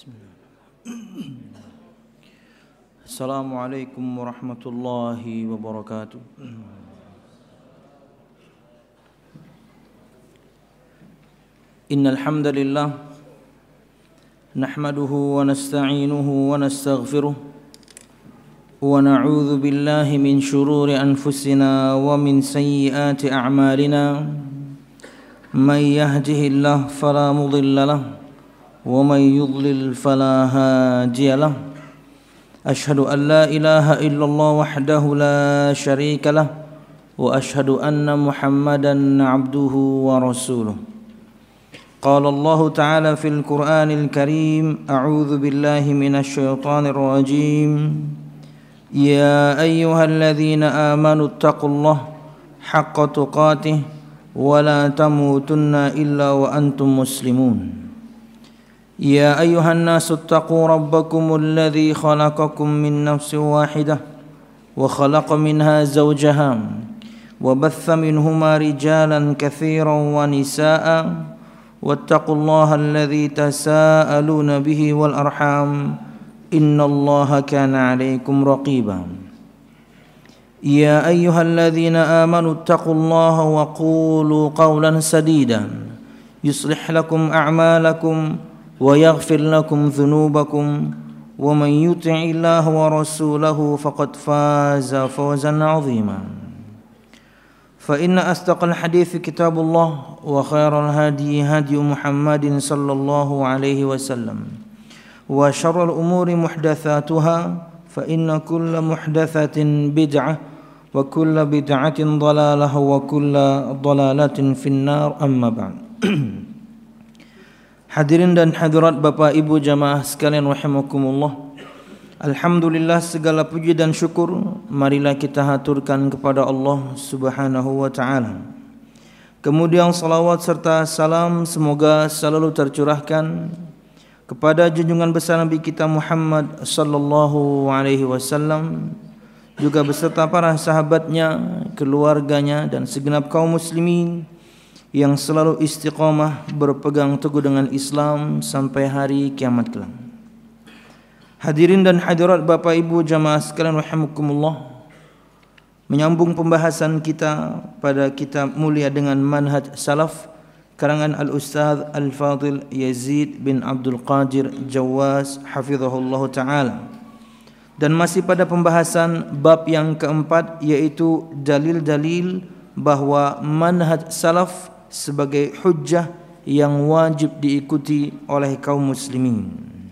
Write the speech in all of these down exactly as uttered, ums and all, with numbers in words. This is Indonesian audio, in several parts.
Bismillah. Assalamualaikum warahmatullahi wabarakatuh. Innal hamdalillah nahmaduhu wa nasta'inuhu wa nastaghfiruh wa na'udzu billahi min shururi anfusina wa min sayyiati a'malina. May yahdihillahu fala mudilla lahu wa may yudlil fala hadiya lahu. Ashhadu an la ilaha illallah wahdahu la syarika lah wa ashhadu anna Muhammadan abduhu wa rasuluh. Qala Allah ta'ala fil Qur'anil Karim, a'udzu billahi minasy syaithanir rajim. Ya ayyuhalladzina amanu taqullaha haqqa tuqatih wa la tamutunna illa wa antum muslimun. يا أيها الناس اتقوا ربكم الذي خلقكم من نفس واحدة وخلق منها زوجها وبث منهما رجالا كثيرا ونساء واتقوا الله الذي تساءلون به والأرحام إن الله كان عليكم رقيبا يا أيها الذين آمنوا اتقوا الله وقولوا قولا سديدا يصلح لكم أعمالكم ويغفر لكم ذنوبكم ومن يطع الله ورسوله فقد فاز فوزا عظيما فإن أصدق الحديث كتاب الله وخير الهدي هدي محمد صلى الله عليه وسلم وشر الأمور محدثاتها فإن كل محدثة بدعة وكل بدعة ضلالة وكل ضلالة في النار أما بعد. Hadirin dan hadirat Bapak Ibu jamaah sekalian rahimakumullah. Alhamdulillah, segala puji dan syukur marilah kita haturkan kepada Allah Subhanahu wa taala. Kemudian salawat serta salam semoga selalu tercurahkan kepada junjungan besar Nabi kita Muhammad sallallahu alaihi wasallam, juga beserta para sahabatnya, keluarganya dan segenap kaum muslimin yang selalu istiqamah berpegang teguh dengan Islam sampai hari kiamat kelak. Hadirin dan hadirat Bapak Ibu jamaah sekalian rahimakumullah, menyambung pembahasan kita pada kitab mulia dengan manhaj salaf karangan Al-Ustaz Al-Fadil Yazid bin Abdul Qadir Jawas hafizahullah ta'ala, dan masih pada pembahasan bab yang keempat, yaitu dalil-dalil bahwa manhaj salaf sebagai hujjah yang wajib diikuti oleh kaum muslimin.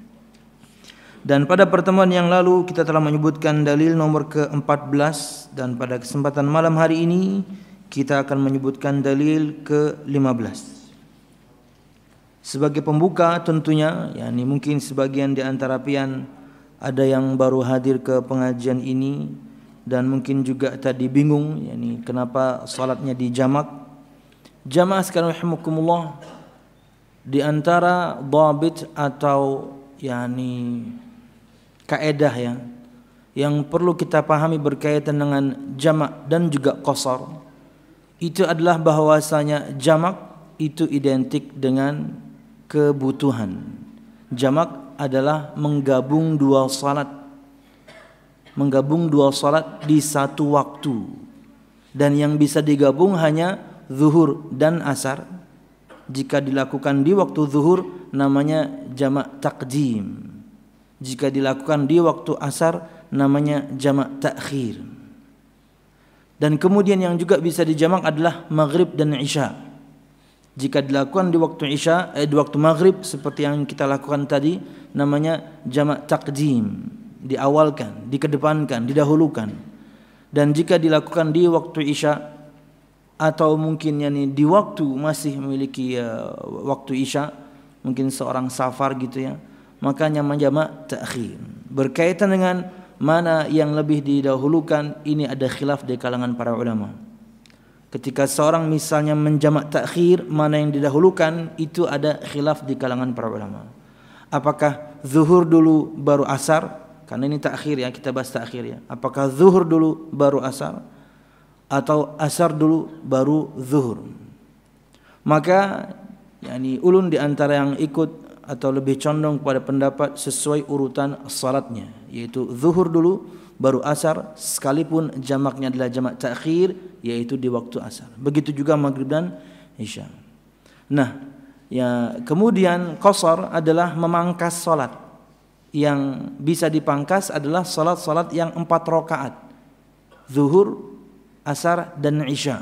Dan pada pertemuan yang lalu kita telah menyebutkan dalil nomor ke empat belas, dan pada kesempatan malam hari ini kita akan menyebutkan dalil ke lima belas. Sebagai pembuka tentunya, yakni mungkin sebagian di antara pian ada yang baru hadir ke pengajian ini dan mungkin juga tadi bingung yakni kenapa salatnya dijamak. Jamaah sekalian rahimakumullah, di antara dhabit atau yakni kaedah ya yang perlu kita pahami berkaitan dengan jamak dan juga qasar, itu adalah bahwasanya jamak itu identik dengan kebutuhan. Jamak adalah menggabung dua salat, menggabung dua salat di satu waktu, dan yang bisa digabung hanya zuhur dan asar. Jika dilakukan di waktu zuhur namanya jamak taqdim, jika dilakukan di waktu asar namanya jamak takhir. Dan kemudian yang juga bisa dijamak adalah maghrib dan isya. Jika dilakukan di waktu isya, eh, di waktu maghrib seperti yang kita lakukan tadi, namanya jamak taqdim, diawalkan, dikedepankan, didahulukan. Dan jika dilakukan di waktu isya atau mungkin yani di waktu masih memiliki uh, waktu isya, mungkin seorang safar gitu ya, makanya menjamak ta'khir. Berkaitan dengan mana yang lebih didahulukan, ini ada khilaf di kalangan para ulama. Ketika seorang misalnya menjamak ta'khir, mana yang didahulukan, itu ada khilaf di kalangan para ulama. Apakah zuhur dulu baru asar? Karena ini ta'khir ya, kita bahas ta'khir ya. Apakah zuhur dulu baru asar, atau asar dulu baru zuhur? Maka yakni ulun di antara yang ikut atau lebih condong kepada pendapat sesuai urutan salatnya, yaitu zuhur dulu baru asar, sekalipun jamaknya adalah jamak takhir, yaitu di waktu asar. Begitu juga maghrib dan isya. Nah, ya kemudian qasar adalah memangkas salat. Yang bisa dipangkas adalah salat-salat yang empat rakaat, zuhur, asar dan isya.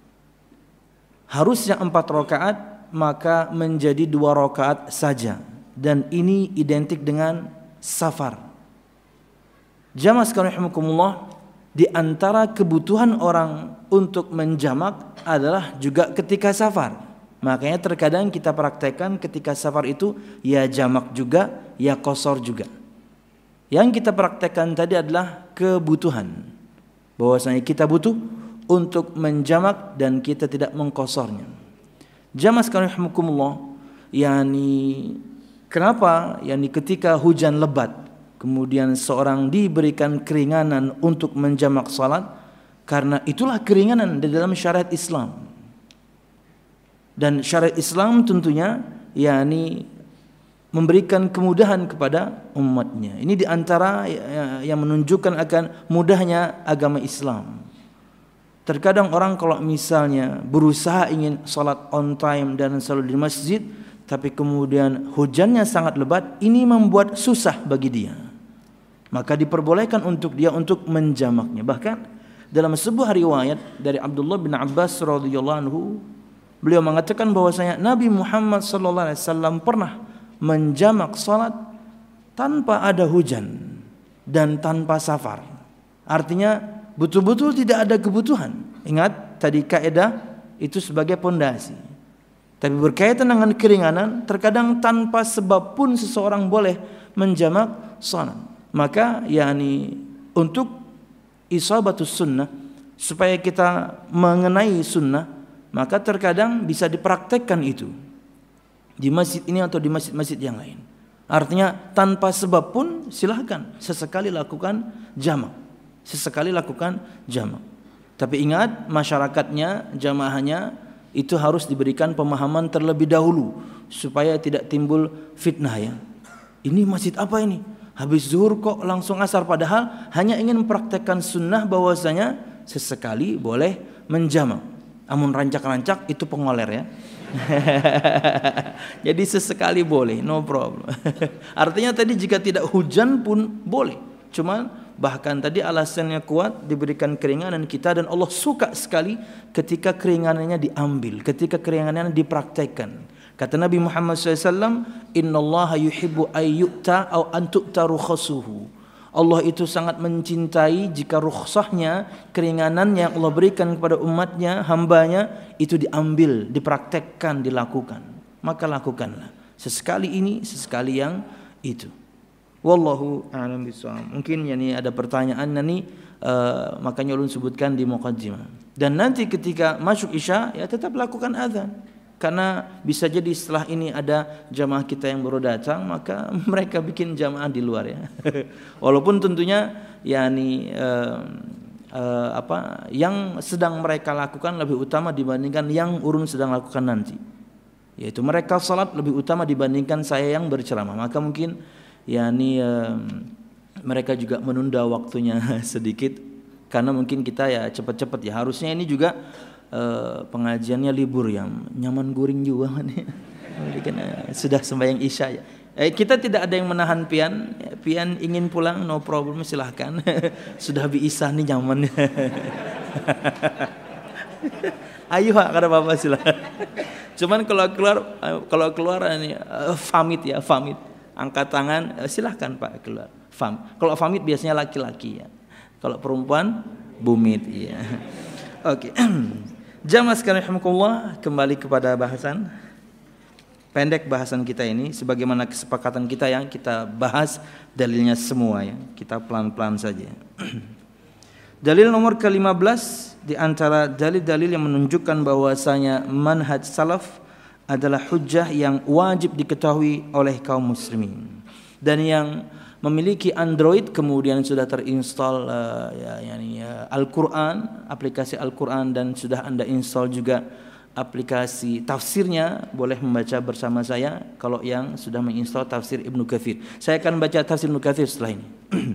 Harusnya empat rakaat, maka menjadi dua rakaat saja, dan ini identik dengan safar. Jamaah sekalian rahimakumullah, di antara kebutuhan orang untuk menjamak adalah juga ketika safar. Makanya terkadang kita praktekkan ketika safar itu ya jamak juga, ya qasar juga. Yang kita praktekkan tadi adalah kebutuhan, bahwasanya kita butuh untuk menjamak dan kita tidak mengqasarnya. Jamaah sekalian rahimakumullah, yakni kenapa yakni ketika hujan lebat kemudian seorang diberikan keringanan untuk menjamak salat, karena itulah keringanan di dalam syariat Islam. Dan syariat Islam tentunya yakni memberikan kemudahan kepada umatnya. Ini diantara yang menunjukkan akan mudahnya agama Islam. Terkadang orang kalau misalnya berusaha ingin salat on time dan selalu di masjid, tapi kemudian hujannya sangat lebat, ini membuat susah bagi dia. Maka diperbolehkan untuk dia untuk menjamaknya. Bahkan dalam sebuah riwayat dari Abdullah bin Abbas radhiyallahu anhu, beliau mengatakan bahwasanya Nabi Muhammad sallallahu alaihi wasallam pernah menjamak salat tanpa ada hujan dan tanpa safar. Artinya betul-betul tidak ada kebutuhan. Ingat tadi kaidah itu sebagai pondasi. Tapi berkaitan dengan keringanan, terkadang tanpa sebab pun seseorang boleh menjamak salat. Maka yakni untuk isabatus sunnah, supaya kita mengenai sunnah, maka terkadang bisa dipraktekkan itu di masjid ini atau di masjid-masjid yang lain. Artinya tanpa sebab pun silahkan sesekali lakukan jamak. Sesekali lakukan jamak. Tapi ingat, masyarakatnya, jamaahnya itu harus diberikan pemahaman terlebih dahulu supaya tidak timbul fitnah ya. Ini masjid apa ini? Habis zuhur kok langsung asar, padahal hanya ingin mempraktekkan sunnah bahwasanya sesekali boleh menjamak. Amun rancak-rancak itu pengoler ya. Jadi sesekali boleh, no problem. Artinya tadi jika tidak hujan pun boleh. Cuman bahkan tadi alasannya kuat, diberikan keringanan kita, dan Allah suka sekali ketika keringanannya diambil, ketika keringanannya dipraktekkan. Kata Nabi Muhammad shallallahu alaihi wasallam, innallaha yuhibbu ayyu'ta aw an tu'ta rukhasuhu. Allah itu sangat mencintai jika rukhsahnya, keringanan yang Allah berikan kepada umatnya, hambanya, itu diambil, dipraktekkan, dilakukan. Maka lakukanlah. Sesekali ini, sesekali yang itu. Wallahu a'lam bishawab. Mungkin yani ada pertanyaan nanti, uh, makanya ulun sebutkan di muqaddimah. Dan nanti ketika masuk isya ya tetap lakukan azan. Karena bisa jadi setelah ini ada jamaah kita yang baru datang, maka mereka bikin jamaah di luar ya. Walaupun tentunya yakni uh, uh, apa yang sedang mereka lakukan lebih utama dibandingkan yang urun sedang lakukan nanti. Yaitu mereka salat lebih utama dibandingkan saya yang berceramah. Maka mungkin yakni uh, mereka juga menunda waktunya sedikit, karena mungkin kita ya cepat-cepat ya. Harusnya ini juga Uh, pengajiannya libur ya, nyaman guring juga nih. Sudah sembahyang isya ya. Eh, kita tidak ada yang menahan pian, pian ingin pulang no problem silahkan. Sudah bi isya nih nyaman. Ayo kada apa-apa silahkan. Cuman kalau keluar kalau keluar ini uh, famit ya, famit. Angkat tangan uh, silahkan Pak keluar. Fam. Kalau famit biasanya laki-laki ya. Kalau perempuan bumit ya. Oke. Okay. Jamaah sekalian rahimakumullah, kembali kepada bahasan pendek bahasan kita ini, sebagaimana kesepakatan kita yang kita bahas dalilnya semua ya. Kita pelan-pelan saja. Dalil nomor ke lima belas di antara dalil-dalil yang menunjukkan bahwasanya manhaj salaf adalah hujjah yang wajib diketahui oleh kaum muslimin. Dan yang memiliki Android kemudian sudah terinstall uh, ya, yani, uh, Al-Quran, aplikasi Al-Quran, dan sudah Anda install juga aplikasi tafsirnya boleh membaca bersama saya kalau yang sudah menginstal tafsir Ibnu Katsir. Saya akan baca tafsir Ibnu Katsir setelah ini.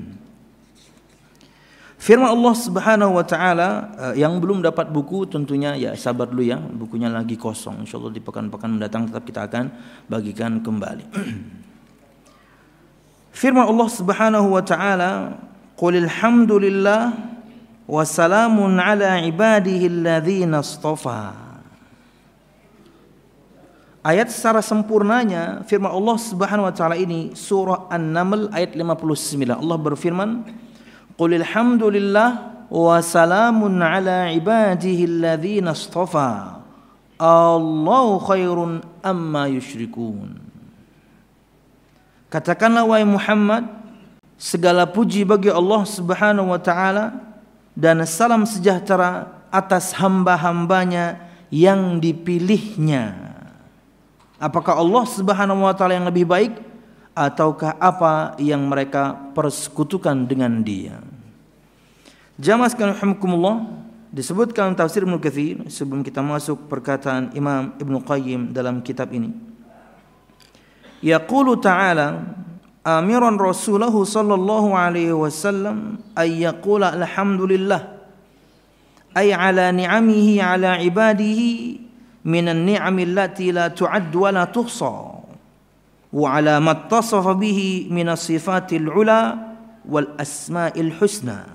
Firman Allah Subhanahu wa taala, yang belum dapat buku tentunya ya sabar dulu ya, bukunya lagi kosong. Insyaallah di pekan-pekan mendatang tetap kita akan bagikan kembali. Firman Allah Subhanahu wa taala, "Qulil hamdulillah wa salamun ala ibadihi alladzina istafa." Ayat secara sempurnanya firman Allah Subhanahu wa taala ini surah An-Naml ayat lima puluh sembilan. Allah berfirman, "Qulil hamdulillah wa salamun ala ibadihi alladzina istafa. Allahu khairun amma yusyrikun." Katakanlah wahai Muhammad, segala puji bagi Allah Subhanahu wa taala dan salam sejahtera atas hamba-hambanya yang dipilihnya. Apakah Allah Subhanahu wa taala yang lebih baik ataukah apa yang mereka persekutukan dengan Dia? Jamaah sekalian rahimakumullah, disebutkan tafsir Ibnu Katsir sebelum kita masuk perkataan Imam Ibnu Qayyim dalam kitab ini. Yaqulu ta'ala amiran rasulahu sallallahu alaihi wasallam ay yaqula alhamdulillah ay ala ni'amihi ala ibadihi minan ni'ami allati la tu'ad wa la tuhsa wa ala ma ittasafa bihi minas sifatil ula wal asma'il husna.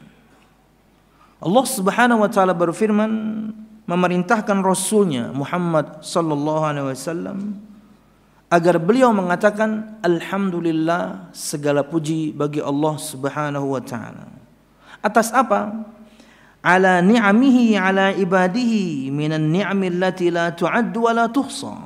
Allah Subhanahu wa taala berfirman memerintahkan rasulnya Muhammad sallallahu alaihi wasallam agar beliau mengatakan alhamdulillah, segala puji bagi Allah Subhanahu wa taala. Atas apa? Ala ni'amihi ala ibadihi minan ni'ami allati la tu'addu wa la tuhsa.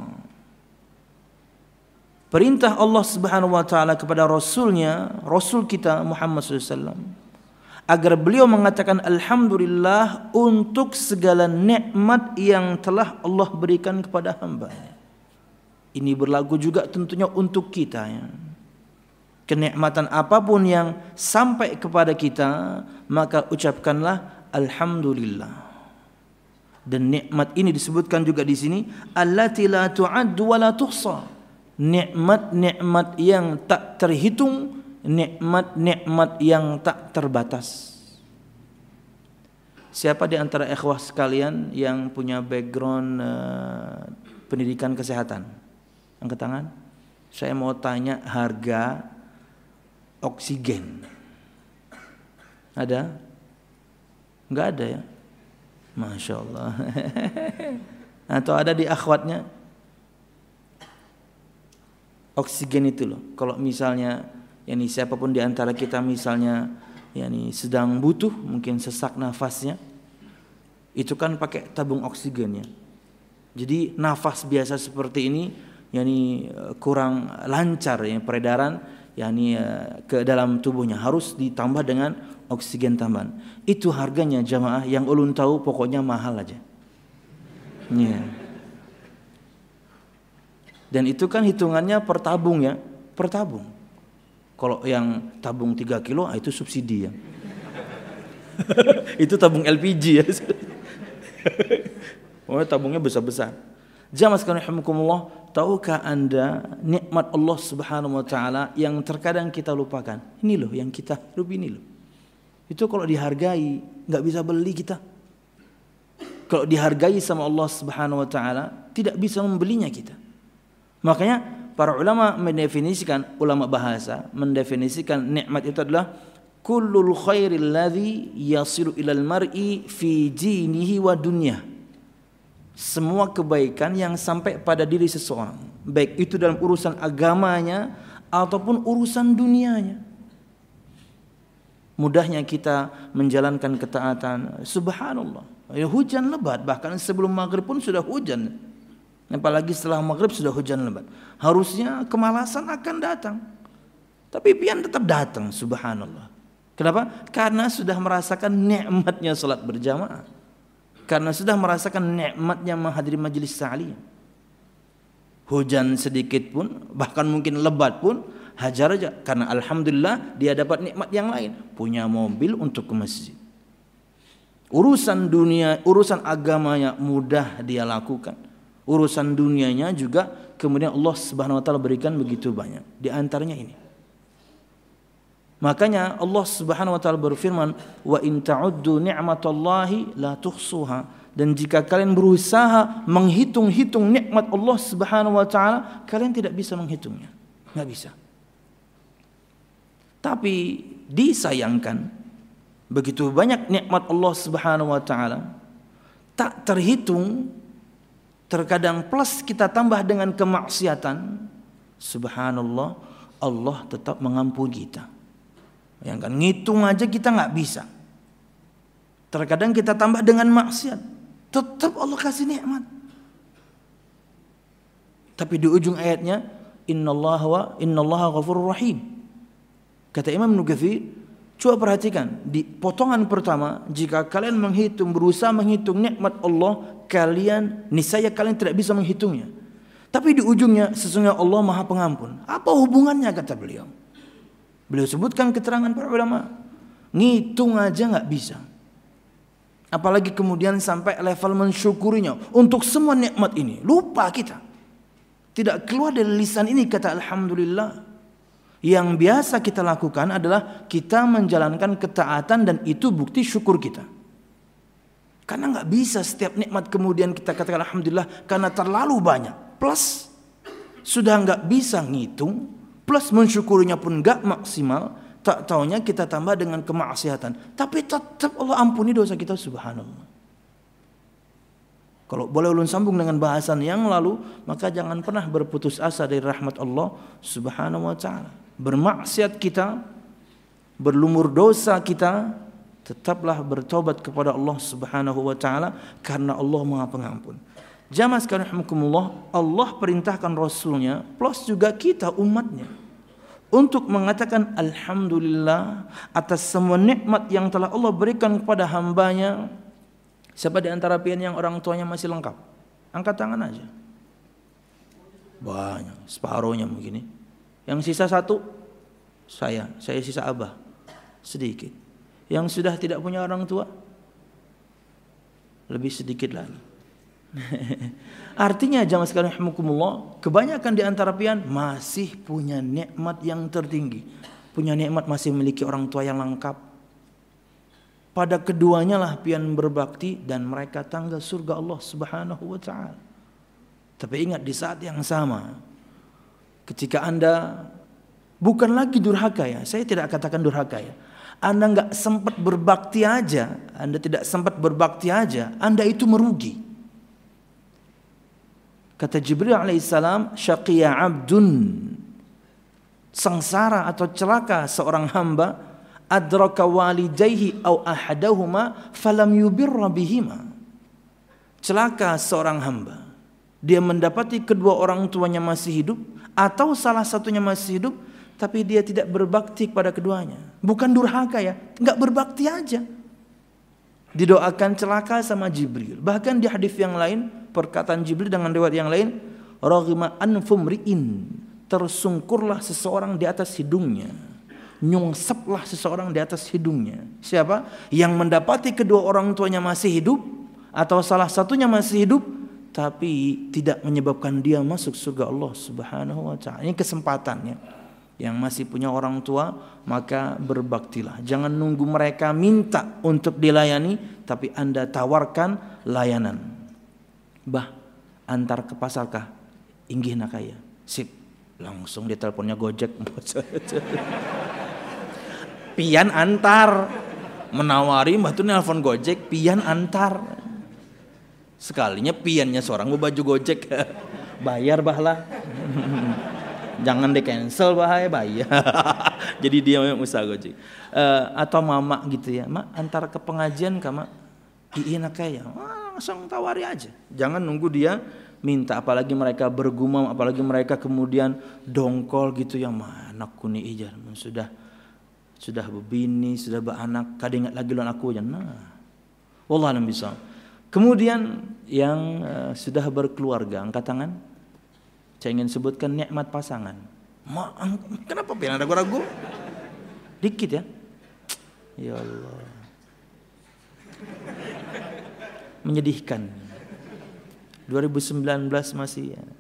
Perintah Allah Subhanahu wa taala kepada rasulnya, rasul kita Muhammad sallallahu alaihi wasallam, agar beliau mengatakan alhamdulillah untuk segala nikmat yang telah Allah berikan kepada hamba-Nya. Ini berlaku juga tentunya untuk kita ya. Kenikmatan apapun yang sampai kepada kita, maka ucapkanlah alhamdulillah. Dan nikmat ini disebutkan juga di sini allati la tu'addu wa la tuhsa. Nikmat-nikmat yang tak terhitung, nikmat-nikmat yang tak terbatas. Siapa di antara ikhwah sekalian yang punya background uh, pendidikan kesehatan? Angkat tangan. Saya mau tanya harga oksigen. Ada? Enggak ada ya? Masya Allah. Atau ada di akhwatnya? Oksigen itu loh. Kalau misalnya, yani siapapun di antara kita misalnya, yani sedang butuh, mungkin sesak nafasnya, itu kan pakai tabung oksigen ya. Jadi nafas biasa seperti ini yakni kurang lancar ya peredaran yakni ke dalam tubuhnya, harus ditambah dengan oksigen tambahan. Itu harganya jamaah yang ulun tahu pokoknya mahal aja. Ya. Dan itu kan hitungannya per tabung ya, per tabung. Kalau yang tabung tiga kilo itu subsidi ya. Itu tabung L P G ya. Oh, tabungnya besar-besar. Jamaah sekalian rahimakumullah, tahukah Anda nikmat Allah Subhanahu wa taala yang terkadang kita lupakan? Ini loh yang kita hidup ini loh. Itu kalau dihargai enggak bisa beli kita. Kalau dihargai sama Allah Subhanahu wa taala, tidak bisa membelinya kita. Makanya para ulama mendefinisikan, ulama bahasa mendefinisikan nikmat itu adalah kullul khairil ladzi yasilu ilal mar'i fi dinihi wa dunyah. Semua kebaikan yang sampai pada diri seseorang, baik itu dalam urusan agamanya ataupun urusan dunianya. Mudahnya kita menjalankan ketaatan, subhanallah. Ya, hujan lebat, bahkan sebelum maghrib pun sudah hujan. Apalagi setelah maghrib sudah hujan lebat. Harusnya kemalasan akan datang, tapi pian tetap datang, subhanallah. Kenapa? Karena sudah merasakan nikmatnya salat berjamaah. Karena sudah merasakan nikmatnya menghadiri majelis ta'lim. Hujan sedikit pun, bahkan mungkin lebat pun, hajar aja. Karena alhamdulillah dia dapat nikmat yang lain. Punya mobil untuk ke masjid. Urusan dunia, urusan agamanya mudah dia lakukan. Urusan dunianya juga kemudian Allah Subhanahu wa taala berikan begitu banyak. Di antaranya ini. Makanya Allah Subhanahu wa taala berfirman, "Wa in ta'uddu ni'matallahi la tuhsuha." Dan jika kalian berusaha menghitung-hitung nikmat Allah Subhanahu wa taala, kalian tidak bisa menghitungnya. Enggak bisa. Tapi disayangkan begitu banyak nikmat Allah Subhanahu wa taala tak terhitung, terkadang plus kita tambah dengan kemaksiatan, subhanallah, Allah tetap mengampuni kita. Yang kan ngitung aja kita nggak bisa. Terkadang kita tambah dengan maksiat, tetap Allah kasih nikmat. Tapi di ujung ayatnya, innallaha wa innallaha ghafurur rahim. Kata Imam Ibnu Katsir, coba perhatikan di potongan pertama, jika kalian menghitung, berusaha menghitung nikmat Allah, kalian niscaya kalian tidak bisa menghitungnya. Tapi di ujungnya, sesungguhnya Allah Maha Pengampun. Apa hubungannya, kata beliau? Beliau sebutkan keterangan para ulama, ngitung aja nggak bisa. Apalagi kemudian sampai level mensyukurinya untuk semua nikmat ini. Lupa kita. Tidak keluar dari lisan ini kata alhamdulillah. Yang biasa kita lakukan adalah kita menjalankan ketaatan dan itu bukti syukur kita. Karena nggak bisa setiap nikmat kemudian kita katakan alhamdulillah karena terlalu banyak. Plus sudah nggak bisa ngitung, plus mensyukurinya pun nggak maksimal. Tak taunya kita tambah dengan kemaksiatan. Tapi tetap Allah ampuni dosa kita, subhanallah. Kalau boleh ulun sambung dengan bahasan yang lalu, maka jangan pernah berputus asa dari rahmat Allah Subhanahu wa taala. Bermaksiat kita, berlumur dosa kita, tetaplah bertobat kepada Allah Subhanahu wa taala karena Allah Maha Pengampun. Jamaah sekalian rahimakumullah, Allah perintahkan Rasulnya plus juga kita umatnya untuk mengatakan alhamdulillah atas semua nikmat yang telah Allah berikan kepada hambanya. Siapa di antara pian yang orang tuanya masih lengkap? Angkat tangan aja. Banyak, separuhnya mungkin. Yang sisa satu, saya, saya sisa abah, sedikit. Yang sudah tidak punya orang tua, lebih sedikit lagi. Artinya jamaah sekalian rahimakumullah, kebanyakan di antara pian masih punya nikmat yang tertinggi. Punya nikmat masih memiliki orang tua yang lengkap. Pada keduanya lah pian berbakti dan mereka tangga surga Allah Subhanahu wa taala. Tapi ingat di saat yang sama, ketika Anda bukan lagi durhaka ya, saya tidak katakan durhaka ya. Anda enggak sempat berbakti aja, Anda tidak sempat berbakti aja, Anda itu merugi. Kata Jibril alaihissalam, syaqiya abdun, sengsara atau celaka seorang hamba, adraka walidayhi aw ahadahuma falam yubirra bihima. Celaka seorang hamba, dia mendapati kedua orang tuanya masih hidup atau salah satunya masih hidup tapi dia tidak berbakti kepada keduanya. Bukan durhaka ya, enggak berbakti aja. Didoakan celaka sama Jibril. Bahkan di hadis yang lain, perkataan Jibril dengan riwayat yang lain, raghima anfumriin, tersungkurlah seseorang di atas hidungnya. Nyungseplah seseorang di atas hidungnya. Siapa? Yang mendapati kedua orang tuanya masih hidup atau salah satunya masih hidup tapi tidak menyebabkan dia masuk surga Allah Subhanahu wa taala. Ini kesempatannya. Yang masih punya orang tua, maka berbaktilah. Jangan nunggu mereka minta untuk dilayani, tapi Anda tawarkan layanan. Bah, antar ke pasarkah? Inggih nakaya. Sip. Langsung dia teleponnya Gojek. Pian antar, menawari mbah tuh nelpon Gojek, pian antar. Sekalinya piannya seorang mau baju Gojek, bayar bahlah. Jangan di cancel bahaya bayar. Jadi dia memang usaha Gojek. Uh, atau mama gitu ya, mak antar ke pengajian kak mak. Iya nakaya, langsung tawari aja. Jangan nunggu dia minta, apalagi mereka bergumam, apalagi mereka kemudian dongkol gitu ya, mana kuni ijar sudah. Sudah berbini, sudah beranak, kadang ingat lagi lawan aku aja. Nah, wallah alam bisa. Kemudian yang uh, sudah berkeluarga, angkat tangan. Saya ingin sebutkan nikmat pasangan. Ma, kenapa pian ada ragu-ragu? Dikit ya. Ya Allah. Menyedihkan. dua ribu sembilan belas masih ya.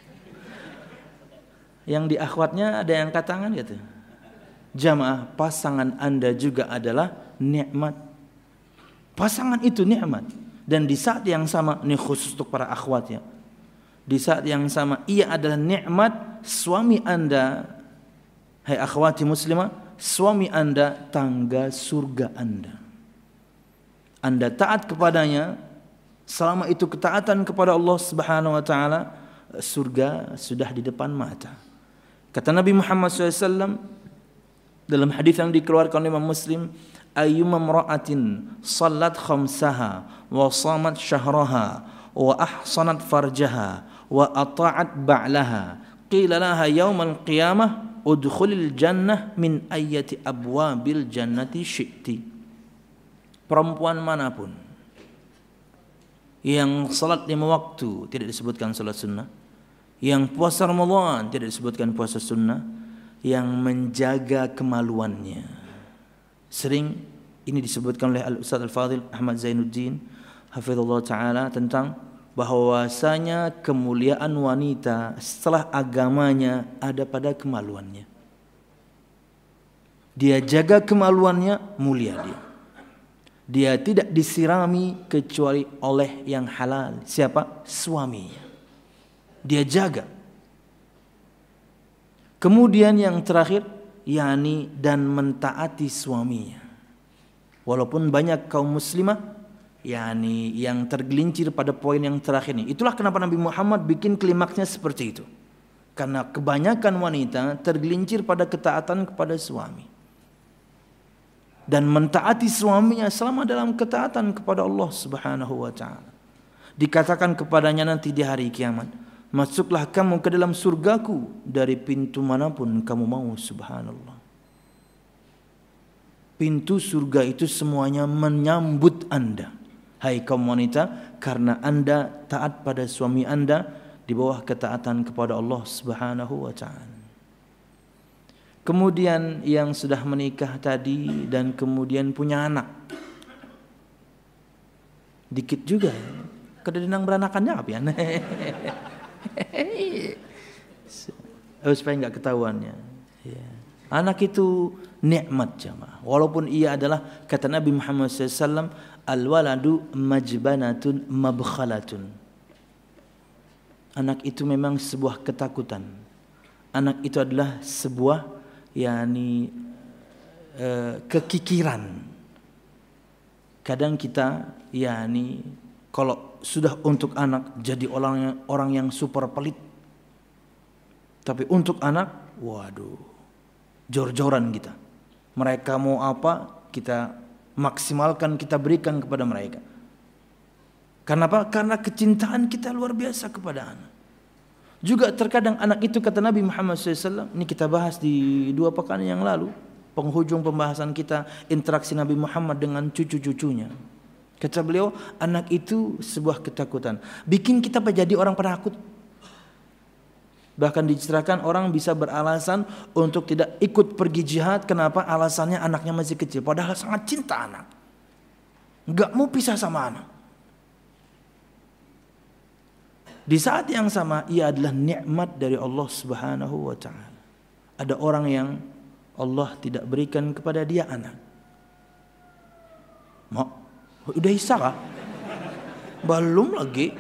Yang di akhwatnya ada yang angkat tangan gitu. Jamaah, pasangan Anda juga adalah nikmat. Pasangan itu nikmat. Dan di saat yang sama, ini khusus untuk para akhwat ya. Di saat yang sama, ia adalah nikmat suami Anda. Hai akhwati muslimah, suami Anda tangga surga Anda. Anda taat kepadanya, selama itu ketaatan kepada Allah Subhanahu wa taala, surga sudah di depan mata. Kata Nabi Muhammad shallallahu alaihi wasallam dalam hadis yang dikeluarkan oleh Imam Muslim, ayyuma imra'atin sallat khamsaha wa shamat syahraha wa ahsanat farjaha wa ata'at ba'laha qila laha yaumal qiyamah udkhulil jannah min ayyati abwabil jannati syi'ti. Perempuan manapun yang salat lima waktu, tidak disebutkan salat sunnah, yang puasa Ramadan, tidak disebutkan puasa sunnah, yang menjaga kemaluannya. Sering ini disebutkan oleh Al-Ustaz Al-Fadhil Ahmad Zainuddin hafizallahu taala tentang bahwasanya kemuliaan wanita setelah agamanya ada pada kemaluannya. Dia jaga kemaluannya, mulia dia. Dia tidak disirami kecuali oleh yang halal. Siapa? Suaminya. Dia jaga. Kemudian yang terakhir, yakni dan mentaati suaminya. Walaupun banyak kaum muslimah yakni yang tergelincir pada poin yang terakhir ini. Itulah kenapa Nabi Muhammad bikin klimaksnya seperti itu. Karena kebanyakan wanita tergelincir pada ketaatan kepada suami. Dan mentaati suaminya selama dalam ketaatan kepada Allah Subhanahu wa taala. Dikatakan kepadanya nanti di hari kiamat, masuklah kamu ke dalam surgaku dari pintu manapun kamu mau. Subhanallah. Pintu surga itu semuanya menyambut Anda, hai kaum wanita, karena Anda taat pada suami Anda di bawah ketaatan kepada Allah Subhanahu wa taala. Kemudian yang sudah menikah tadi dan kemudian punya anak, dikit juga kededinang beranakannya apa ya? Oh, supaya nggak ketahuannya. Ya. Anak itu nikmat jamaah. Walaupun ia adalah, kata Nabi Muhammad shallallahu alaihi wasallam, al-waladu majbanatun mabkhalatun. Anak itu memang sebuah ketakutan. Anak itu adalah sebuah yakni uh, kekikiran. Kadang kita yakni kalau sudah untuk anak jadi orang orang yang super pelit. Tapi untuk anak, waduh, jor-joran kita. Mereka mau apa, kita maksimalkan, kita berikan kepada mereka. Kenapa? Karena kecintaan kita luar biasa kepada anak. Juga terkadang anak itu, kata Nabi Muhammad shallallahu alaihi wasallam, ini kita bahas di dua pekan yang lalu, penghujung pembahasan kita, interaksi Nabi Muhammad dengan cucu-cucunya. Kata beliau, anak itu sebuah ketakutan, bikin kita menjadi orang penakut. Bahkan diceritakan orang bisa beralasan untuk tidak ikut pergi jihad. Kenapa? Alasannya anaknya masih kecil, padahal sangat cinta anak, nggak mau pisah sama anak. Di saat yang sama, ia adalah nikmat dari Allah Subhanahu wa taala. Ada orang yang Allah tidak berikan kepada dia anak. Mak, udah isara? Belum lagi.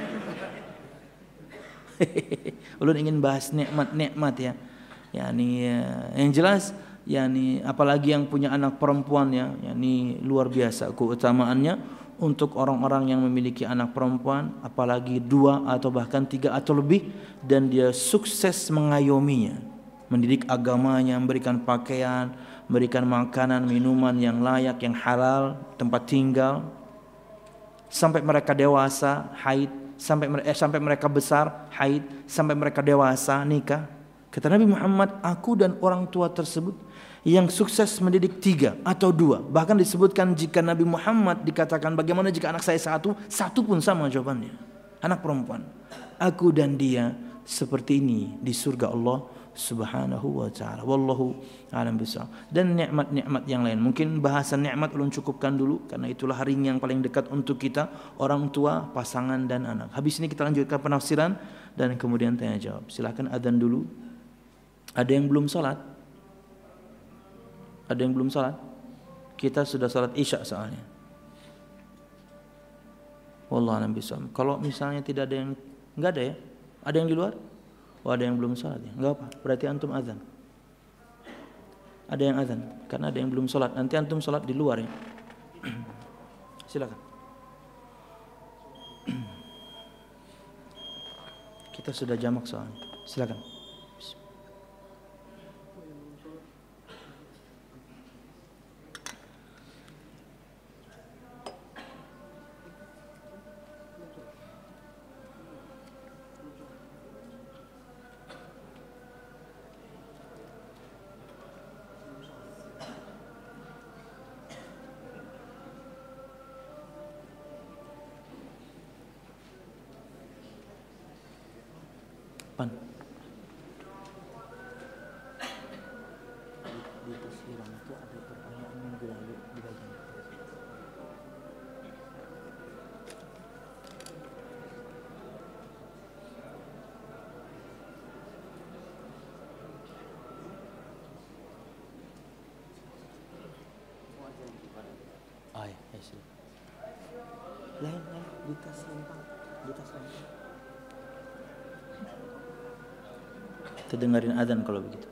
Ulun ingin bahas nikmat-nikmat ya. Yani yang jelas, yani apalagi yang punya anak perempuan ya, yani luar biasa keutamaannya. Untuk orang-orang yang memiliki anak perempuan, apalagi dua atau bahkan tiga atau lebih, dan dia sukses mengayominya, mendidik agamanya, memberikan pakaian, memberikan makanan, minuman yang layak, yang halal, tempat tinggal, sampai mereka dewasa, haid, sampai eh, sampai mereka besar, haid, sampai mereka dewasa, nikah. Kata Nabi Muhammad, aku dan orang tua tersebut yang sukses mendidik tiga atau dua. Bahkan disebutkan jika Nabi Muhammad dikatakan bagaimana jika anak saya satu, satu pun sama jawabannya. Anak perempuan. Aku dan dia seperti ini di surga Allah Subhanahu wa ta'ala. Wallahu a'lam bishawab. Dan nikmat-nikmat yang lain. Mungkin bahasan nikmat ulun cukupkan dulu karena itulah hari yang paling dekat untuk kita, orang tua, pasangan dan anak. Habis ini kita lanjutkan penafsiran dan kemudian tanya jawab. Silakan adzan dulu. Ada yang belum salat? Ada yang belum salat? Kita sudah salat Isya soalnya. Wallahu a'lam bishawab. Kalau misalnya tidak ada yang, enggak ada ya? Ada yang di luar? Oh, ada yang belum salat ya? Enggak apa, berarti antum azan. Ada yang azan, karena ada yang belum salat. Nanti antum salat di luar ya. Silakan. Kita sudah jamak soalnya. Silakan. Pan. Di tafsiran itu ada pertanyaan minggu lalu di bagian ah ya, ya sih. Lain lain di tas lempang, di tas lempang. Kita dengerin adzan kalau begitu.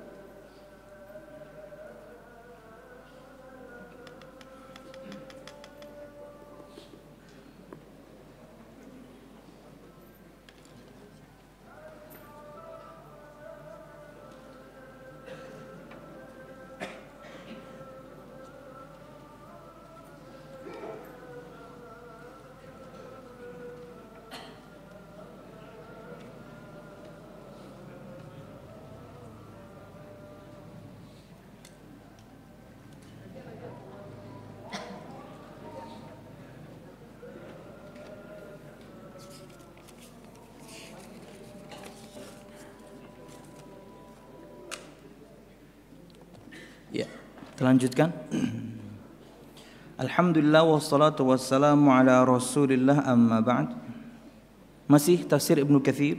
Ya, kita lanjutkan. Alhamdulillah wassalatu wassalamu ala Rasulillah amma ba'd. Masih tafsir Ibnu Katsir.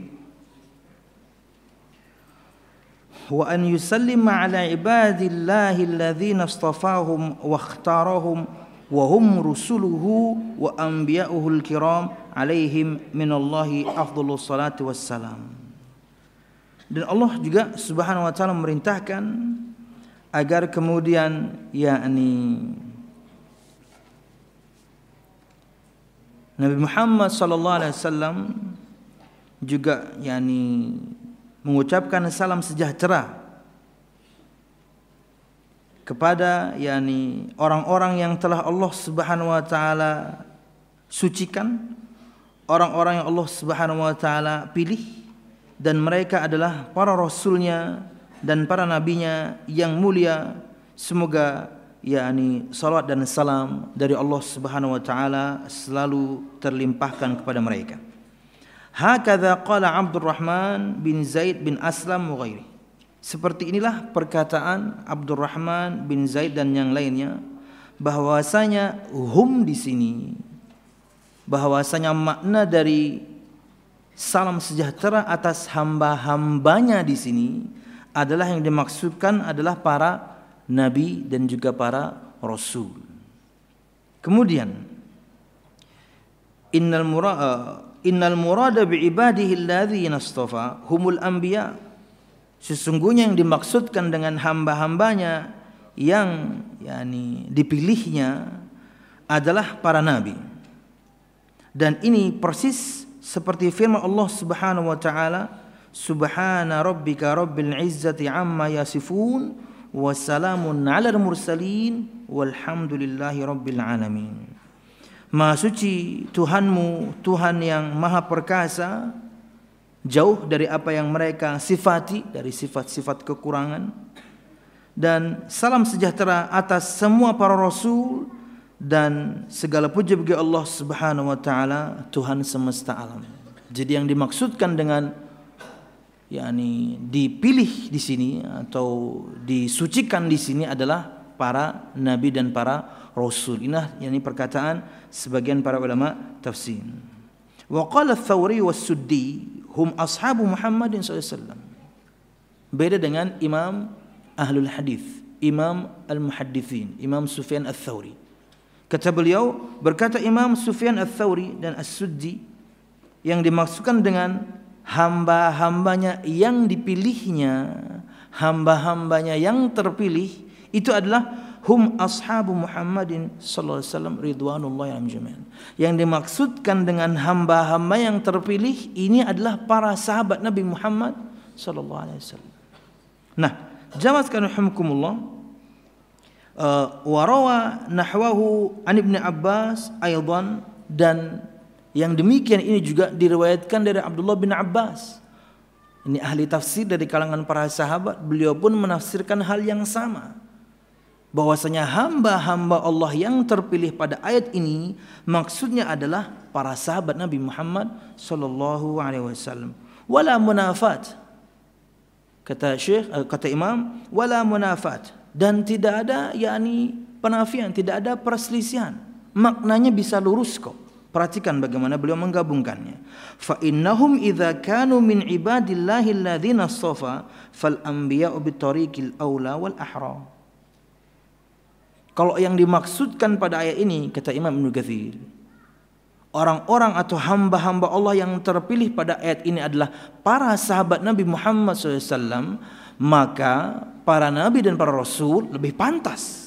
Wa an yusallima ala ibadillahi alladhina astafahum wa ikhtarahum wa hum rusuluhu wa anbiya'uhul kiram alaihim minallahi afdhalus salati wassalam. Dan Allah juga Subhanahu wa taala memerintahkan agar kemudian yakni Nabi Muhammad sallallahu alaihi wasallam juga yakni mengucapkan salam sejahtera kepada yakni orang-orang yang telah Allah Subhanahu wa taala sucikan, orang-orang yang Allah Subhanahu wa taala pilih, dan mereka adalah para rasulnya dan para nabinya yang mulia. Semoga yakni salawat dan salam dari Allah Subhanahu wa taala selalu terlimpahkan kepada mereka. Hakadha qala Abdurrahman bin Zaid bin Aslam wa ghairi. Seperti inilah perkataan Abdurrahman bin Zaid dan yang lainnya, bahwasanya hum di sini, bahwasanya makna dari salam sejahtera atas hamba-hambanya di sini adalah yang dimaksudkan adalah para nabi dan juga para rasul. Kemudian innal murada innal murada bi ibadihi alladzina istafa humul anbiya. Sesungguhnya yang dimaksudkan dengan hamba-hambanya yang yakni dipilihnya adalah para nabi. Dan ini persis seperti firman Allah Subhanahu wa taala, Subhana rabbika rabbil izzati amma yasifun wa salamun 'alal mursalin walhamdulillahi rabbil alamin. Maha suci Tuhanmu, Tuhan yang maha perkasa, jauh dari apa yang mereka sifati, dari sifat-sifat kekurangan. Dan salam sejahtera atas semua para rasul, dan segala puji bagi Allah Subhanahu wa taala, Tuhan semesta alam. Jadi yang dimaksudkan dengan yakni dipilih di sini atau disucikan di sini adalah para nabi dan para rasul. Ini yakni perkataan sebagian para ulama tafsir. Wa qala Ats-Tsauri was-Suddi hum ashabu Muhammadin sallallahu alaihi wasallam. Beda dengan Imam Ahlul Hadis, Imam Al-Muhadditsin, Imam Sufyan Ats-Tsauri. Kata beliau, berkata Imam Sufyan Ats-Tsauri dan As-Suddi, yang dimaksudkan dengan hamba-hambanya yang dipilihnya, hamba-hambanya yang terpilih, itu adalah hum ashabu Muhammadin sallallahu alaihi wasallam ridwanullahi alaihim jami'an. Yang dimaksudkan dengan hamba-hamba yang terpilih ini adalah para sahabat Nabi Muhammad sallallahu alaihi wasallam. Nah, jamaah sekalian rahimakumullah, uh, wa rawa nahwahu an Ibnu Abbas aidan, dan yang demikian ini juga diriwayatkan dari Abdullah bin Abbas. Ini ahli tafsir dari kalangan para sahabat, beliau pun menafsirkan hal yang sama, bahwasanya hamba-hamba Allah yang terpilih pada ayat ini maksudnya adalah para sahabat Nabi Muhammad sallallahu alaihi wasallam. Wala munafat, kata Syekh, kata Imam, wala munafat, dan tidak ada yakni penafian, tidak ada perselisihan. Maknanya bisa lurus kok. Perhatikan bagaimana beliau menggabungkannya. Fa innahum idza kanu min ibadillahi alladzina astafa fal anbiya'u bitariqil aula wal ahra. Kalau yang dimaksudkan pada ayat ini, kata Imam Ibnu Katsir, orang-orang atau hamba-hamba Allah yang terpilih pada ayat ini adalah para sahabat Nabi Muhammad sallallahu alaihi wasallam, maka para nabi dan para rasul lebih pantas.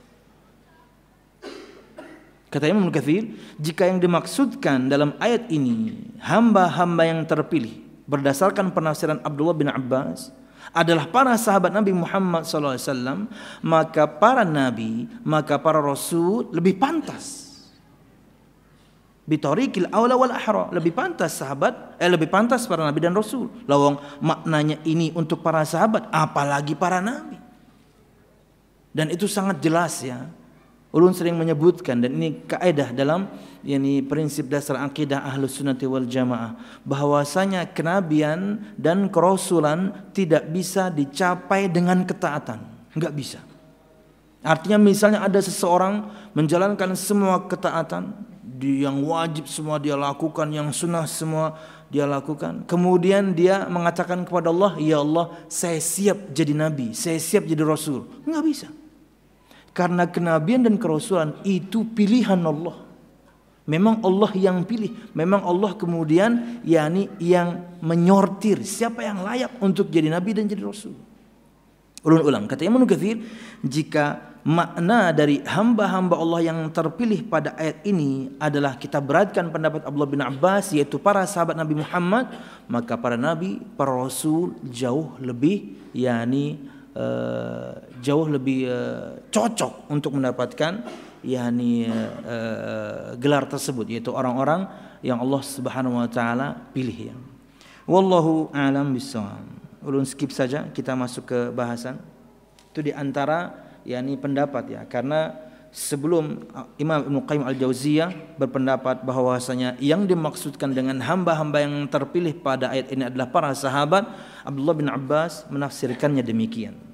Kata Imam Ibnu Katsir, jika yang dimaksudkan dalam ayat ini hamba-hamba yang terpilih berdasarkan penafsiran Abdullah bin Abbas adalah para sahabat Nabi Muhammad sallallahu alaihi wasallam, maka para nabi, maka para rasul lebih pantas. Bitariqil aula wal ahra, lebih pantas sahabat, eh lebih pantas para nabi dan rasul. Lawang maknanya ini untuk para sahabat, apalagi para nabi. Dan itu sangat jelas ya. Ulun sering menyebutkan, dan ini kaidah dalam yakni prinsip dasar akidah Ahlus Sunnah wal Jamaah, bahwasanya kenabian dan kerasulan tidak bisa dicapai dengan ketaatan, enggak bisa. Artinya misalnya ada seseorang menjalankan semua ketaatan, yang wajib semua dia lakukan, yang sunnah semua dia lakukan, kemudian dia mengatakan kepada Allah, ya Allah, saya siap jadi nabi, saya siap jadi rasul. Enggak bisa. Karena kenabian dan kerasulan itu pilihan Allah. Memang Allah yang pilih, memang Allah kemudian yakni yang menyortir siapa yang layak untuk jadi nabi dan jadi rasul. Ulun-ulang, kata Imam Katsir, jika makna dari hamba-hamba Allah yang terpilih pada ayat ini adalah kita beratkan pendapat Abdullah bin Abbas, yaitu para sahabat Nabi Muhammad, maka para nabi, para rasul jauh lebih yakni Uh, jauh lebih uh, cocok untuk mendapatkan yakni uh, gelar tersebut, yaitu orang-orang yang Allah Subhanahu wa taala pilih ya. Wallahu a'lam bissawab. Ulun skip saja, kita masuk ke bahasan. Itu di antara yakni pendapat ya, karena sebelum Imam Ibnu Qayyim Al-Jauziyah berpendapat bahwasanya yang dimaksudkan dengan hamba-hamba yang terpilih pada ayat ini adalah para sahabat, Abdullah bin Abbas menafsirkannya demikian.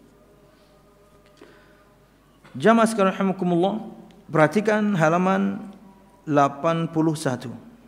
Jamaah sekalian rahimakumullah, perhatikan halaman delapan puluh satu.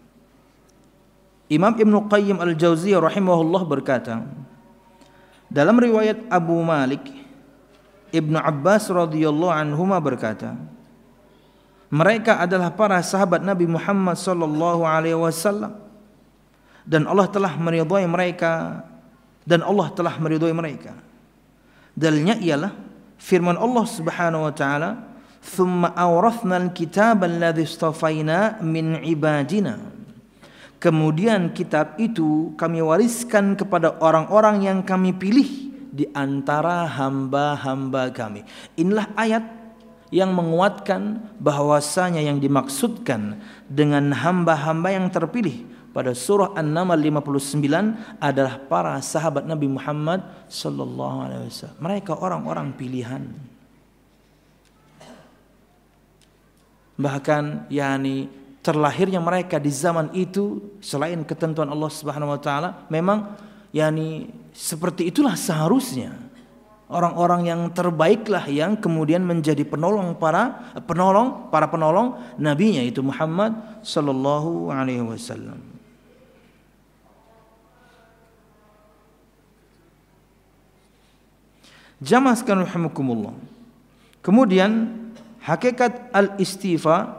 Imam Ibnu Qayyim Al-Jauziyah rahimahullah berkata, dalam riwayat Abu Malik, Ibnu Abbas radhiyallahu anhuma berkata, mereka adalah para sahabat Nabi Muhammad sallallahu alaihi wasallam, dan Allah telah meridhai mereka dan Allah telah meridhai mereka. Dalilnya ialah firman Allah Subhanahu wa taala, "Tsumma awrathna al-kitaba alladzi istafaina min ibadina." Kemudian kitab itu kami wariskan kepada orang-orang yang kami pilih di antara hamba-hamba kami. Inilah ayat yang menguatkan bahwasanya yang dimaksudkan dengan hamba-hamba yang terpilih pada surah An-Naml lima puluh sembilan adalah para sahabat Nabi Muhammad sallallahu alaihi wasallam. Mereka orang-orang pilihan. Bahkan yakni terlahirnya mereka di zaman itu, selain ketentuan Allah Subhanahu wa taala, memang Yani seperti itulah seharusnya. Orang-orang yang terbaiklah yang kemudian menjadi penolong para penolong para penolong nabinya itu Muhammad sallallahu alaihi wasallam. Jamaah sekalian rahimakumullah. Kemudian hakikat al-istifa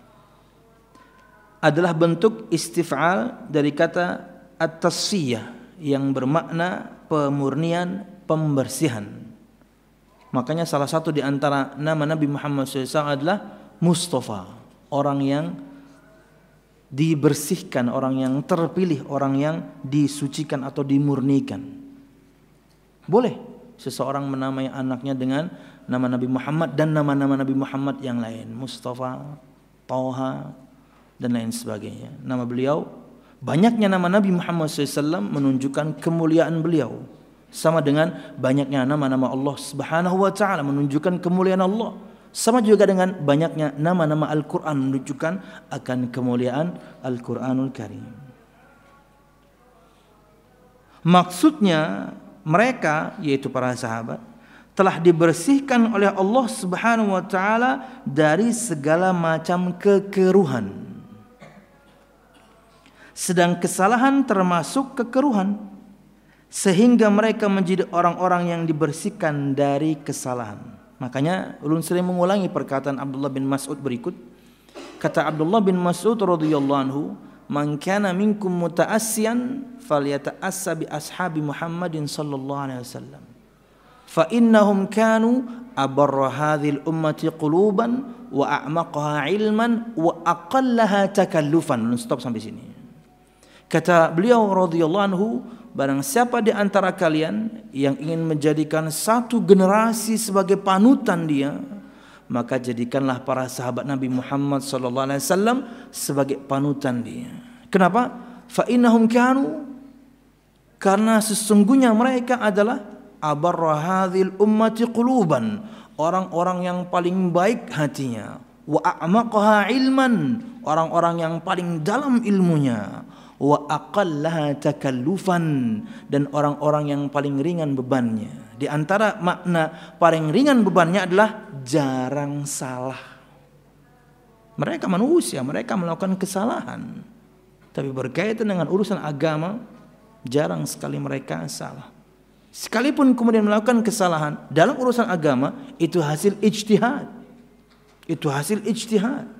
adalah bentuk istif'al dari kata at-tasfiyah yang bermakna pemurnian, pembersihan. Makanya salah satu di antara nama Nabi Muhammad shallallahu alaihi wasallam adalah Mustafa, orang yang dibersihkan, orang yang terpilih, orang yang disucikan atau dimurnikan. Boleh seseorang menamai anaknya dengan nama Nabi Muhammad dan nama-nama Nabi Muhammad yang lain, Mustafa, Tauha, dan lain sebagainya. Nama beliau, banyaknya nama Nabi Muhammad shallallahu alaihi wasallam menunjukkan kemuliaan beliau. Sama dengan banyaknya nama-nama Allah Subhanahu wa taala menunjukkan kemuliaan Allah. Sama juga dengan banyaknya nama-nama Al-Qur'an menunjukkan akan kemuliaan Al-Qur'anul Karim. Maksudnya mereka, yaitu para sahabat, telah dibersihkan oleh Allah Subhanahu wa taala dari segala macam kekeruhan. Sedang kesalahan termasuk kekeruhan, sehingga mereka menjadi orang-orang yang dibersihkan dari kesalahan. Makanya ulun sering mengulangi perkataan Abdullah bin Mas'ud berikut. Kata Abdullah bin Mas'ud radhiyallahu anhu, "Man kana minkum muta'assiyan falyata'assa bi ashabi Muhammadin sallallahu alaihi wasallam. Fa innahum kanu abarra hadhil ummati quluban wa a'maqaha ilman wa aqallaha takallufan." Stop sampai sini. Kata beliau radhiyallahu anhu, barang siapa di antara kalian yang ingin menjadikan satu generasi sebagai panutan dia, maka jadikanlah para sahabat Nabi Muhammad sallallahu alaihi wasallam sebagai panutan dia. Kenapa? Fa innahum kanu, karena sesungguhnya mereka adalah abarra hadhil ummati quluban, orang-orang yang paling baik hatinya, wa a'maqaha ilman, orang-orang yang paling dalam ilmunya, wa aqallaha takallufan, dan orang-orang yang paling ringan bebannya. Di antara makna paling ringan bebannya adalah jarang salah. Mereka manusia, mereka melakukan kesalahan, tapi berkaitan dengan urusan agama jarang sekali mereka salah. Sekalipun kemudian melakukan kesalahan dalam urusan agama, itu hasil ijtihad. Itu hasil ijtihad.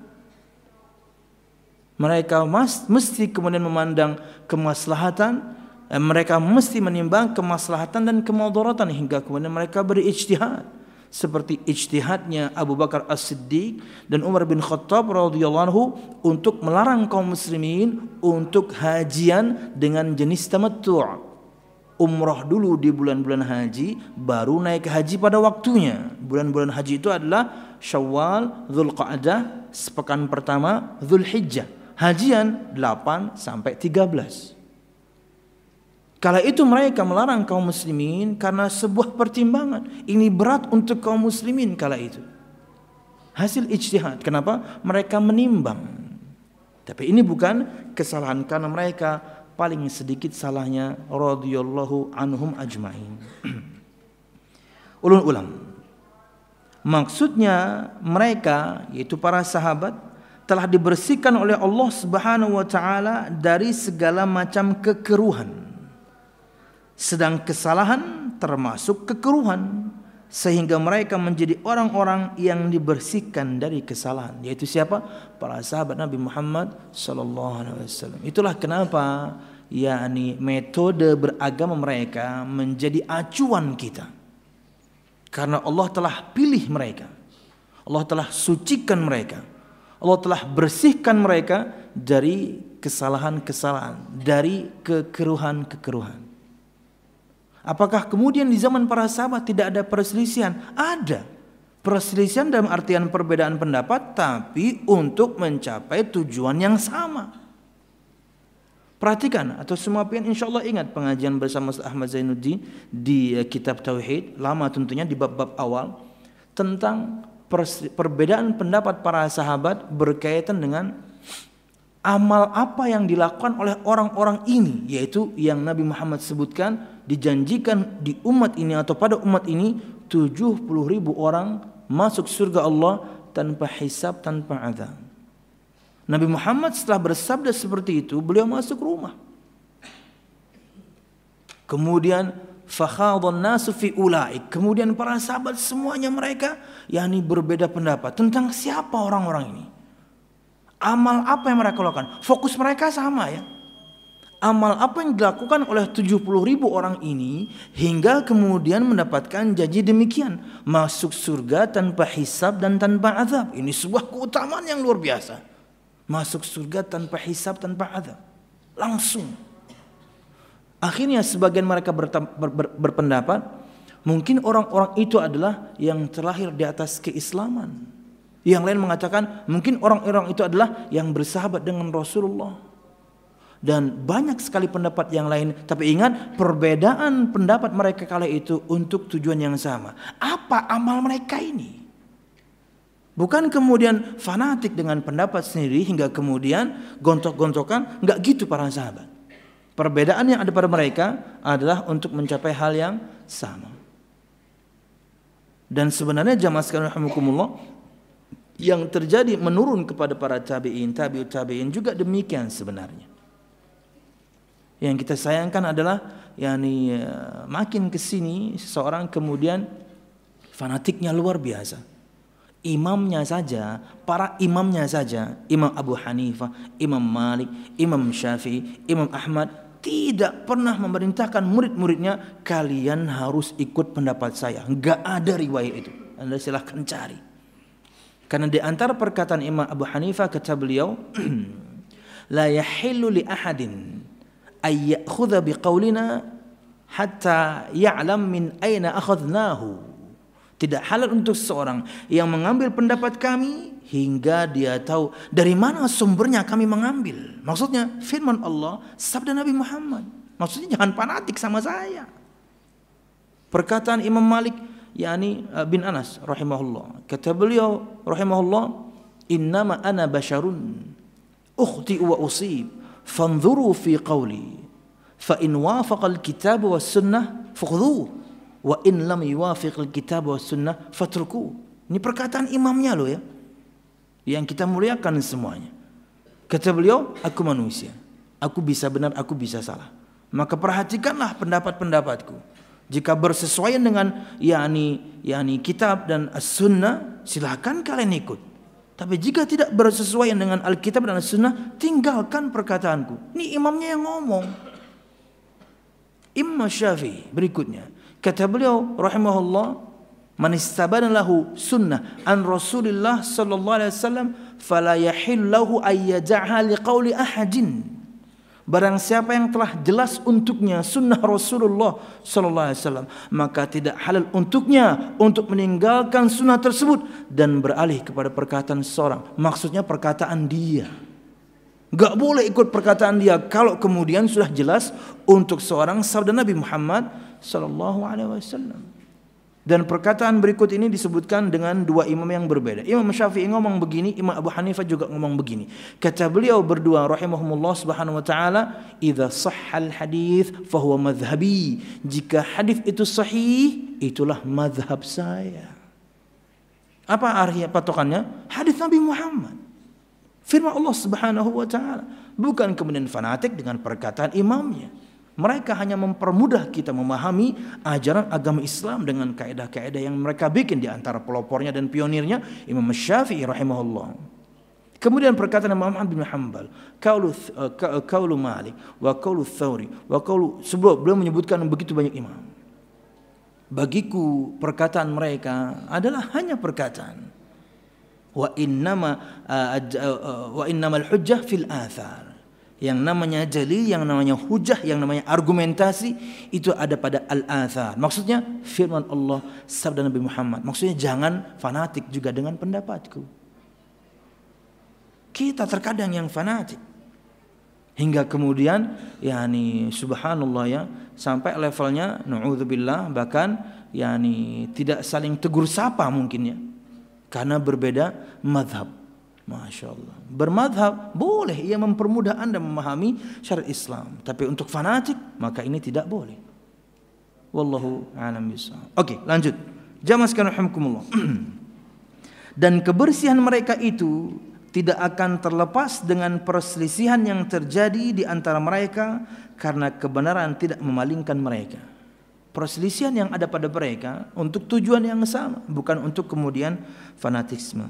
Mereka mesti kemudian memandang kemaslahatan, mereka mesti menimbang kemaslahatan dan kemudaratan hingga kemudian mereka berijtihad. Seperti ijtihadnya Abu Bakar As-Siddiq dan Umar bin Khattab radhiyallahu anhu untuk melarang kaum muslimin untuk hajian dengan jenis tamattu'. Umrah dulu di bulan-bulan haji, baru naik haji pada waktunya. Bulan-bulan haji itu adalah Syawal, Dzulqa'dah, sepekan pertama Dzulhijjah. Hajian delapan sampai tiga belas. Kala itu mereka melarang kaum muslimin karena sebuah pertimbangan. Ini berat untuk kaum muslimin kala itu. Hasil ijtihad. Kenapa? Mereka menimbang. Tapi ini bukan kesalahan, karena mereka paling sedikit salahnya radhiyallahu anhum ajmain. Ulun ulang. Maksudnya mereka, yaitu para sahabat, telah dibersihkan oleh Allah Subhanahu wa taala dari segala macam kekeruhan. Sedang kesalahan termasuk kekeruhan, sehingga mereka menjadi orang-orang yang dibersihkan dari kesalahan. Yaitu siapa? Para sahabat Nabi Muhammad sallallahu alaihi wasallam. Itulah kenapa yakni metode beragama mereka menjadi acuan kita. Karena Allah telah pilih mereka. Allah telah sucikan mereka. Allah telah bersihkan mereka dari kesalahan-kesalahan, dari kekeruhan-kekeruhan. Apakah kemudian di zaman para sahabat tidak ada perselisihan? Ada. Perselisihan dalam artian perbedaan pendapat, tapi untuk mencapai tujuan yang sama. Perhatikan, atau semua pihak insya Allah ingat pengajian bersama Ustaz Ahmad Zainuddin di kitab Tauhid, lama tentunya di bab-bab awal, tentang perbedaan pendapat para sahabat berkaitan dengan amal apa yang dilakukan oleh orang-orang ini, yaitu yang Nabi Muhammad sebutkan dijanjikan di umat ini atau pada umat ini tujuh puluh ribu orang masuk surga Allah tanpa hisab, tanpa azab. Nabi Muhammad setelah bersabda seperti itu, beliau masuk rumah. Kemudian fakhadhan nasu fi ulaik. Kemudian para sahabat semuanya mereka yakni berbeda pendapat tentang siapa orang-orang ini. Amal apa yang mereka lakukan? Fokus mereka sama ya. Amal apa yang dilakukan oleh tujuh puluh ribu orang ini hingga kemudian mendapatkan janji demikian, masuk surga tanpa hisab dan tanpa azab. Ini sebuah keutamaan yang luar biasa. Masuk surga tanpa hisab, tanpa azab. Langsung. Akhirnya sebagian mereka bertem- ber- ber- berpendapat mungkin orang-orang itu adalah yang terlahir di atas keislaman. Yang lain mengatakan mungkin orang-orang itu adalah yang bersahabat dengan Rasulullah. Dan banyak sekali pendapat yang lain. Tapi ingat, perbedaan pendapat mereka kala itu untuk tujuan yang sama. Apa amal mereka ini? Bukan kemudian fanatik dengan pendapat sendiri hingga kemudian gontok-gontokan. Enggak gitu para sahabat. Perbedaan yang ada pada mereka adalah untuk mencapai hal yang sama. Dan sebenarnya jamaah sekalian rahimakumullah, yang terjadi menurun kepada para tabi'in, tabi'ut tabi'in juga demikian sebenarnya. Yang kita sayangkan adalah yakni makin kesini seseorang kemudian fanatiknya luar biasa. Imamnya saja, para imamnya saja, Imam Abu Hanifah, Imam Malik, Imam Syafi'i, Imam Ahmad tidak pernah memerintahkan murid-muridnya kalian harus ikut pendapat saya. Enggak ada riwayat itu. Anda silahkan cari. Karena di antara perkataan Imam Abu Hanifah kata beliau, la yahillu li ahadin ay ya'khudha biqaulina hatta ya'lam min aina akhadnahu. Tidak halal untuk seorang yang mengambil pendapat kami hingga dia tahu dari mana sumbernya kami mengambil. Maksudnya firman Allah, sabda Nabi Muhammad. Maksudnya jangan fanatik sama saya. Perkataan Imam Malik yakni bin Anas rahimahullah, kata beliau rahimahullah, innama ana basyarun ukhti wa usib fanzuru fi qawli fa in wafaqa al-kitab was sunnah fakhudhuhu wa in lam yuwafiq al-kitab was sunnah fatruku. Ini perkataan imamnya loh ya, yang kita muliakan semuanya. Kata beliau, aku manusia, aku bisa benar, aku bisa salah, maka perhatikanlah pendapat-pendapatku. Jika bersesuaian dengan yakni yakni kitab dan as-sunnah, silakan kalian ikut. Tapi jika tidak bersesuaian dengan Alkitab dan as-sunnah, tinggalkan perkataanku. Ini imamnya yang ngomong. Imam Syafi'i berikutnya, kata beliau rahimahullah, man istabana lahu sunnah an Rasulillah sallallahu alaihi wasallam fala yahillu lahu ay yad'aha liqauli ahadin. Barang siapa yang telah jelas untuknya sunnah Rasulullah sallallahu alaihi wasallam, maka tidak halal untuknya untuk meninggalkan sunnah tersebut dan beralih kepada perkataan seorang. Maksudnya perkataan dia. Gak boleh ikut perkataan dia kalau kemudian sudah jelas untuk seorang sabda Nabi Muhammad sallallahu alaihi wasallam. Dan perkataan berikut ini disebutkan dengan dua imam yang berbeda. Imam Syafi'i ngomong begini, Imam Abu Hanifah juga ngomong begini. Kata beliau berdua rahimahumullah subhanahu wa ta'ala, idza sahhal hadits fa huwa madhhabi. Jika hadis itu sahih, itulah madhab saya. Apa artinya patokannya? Hadis Nabi Muhammad, firman Allah subhanahu wa ta'ala. Bukan kemudian fanatik dengan perkataan imamnya. Mereka hanya mempermudah kita memahami ajaran agama Islam dengan kaidah-kaidah yang mereka bikin, di antara pelopornya dan pionirnya Imam Syafi'i rahimahullah. Kemudian perkataan Imam Ahmad bin Hanbal, qaulu qaulu Malik wa qaulu Tsauri wa qaulu, sebelum beliau menyebutkan begitu banyak imam. Bagiku perkataan mereka adalah hanya perkataan. Wa innama wa innamal hujjah fil athar. Yang namanya dalil, yang namanya hujah, yang namanya argumentasi itu ada pada al-athar. Maksudnya firman Allah, sabda Nabi Muhammad. Maksudnya jangan fanatik juga dengan pendapatku. Kita terkadang yang fanatik hingga kemudian yakni subhanallah ya, sampai levelnya na'udzubillah bahkan yakni tidak saling tegur sapa mungkin ya, karena berbeda mazhab. Masya Allah. Bermadhab boleh, ia mempermudah anda memahami syariat Islam. Tapi untuk fanatik, maka ini tidak boleh. Wallahu a'lam bishawab. Oke, lanjut. Jamaah sekalian rahimakumullah. Dan kebersihan mereka itu tidak akan terlepas dengan perselisihan yang terjadi di antara mereka karena kebenaran tidak memalingkan mereka. Perselisihan yang ada pada mereka untuk tujuan yang sama, bukan untuk kemudian fanatisme.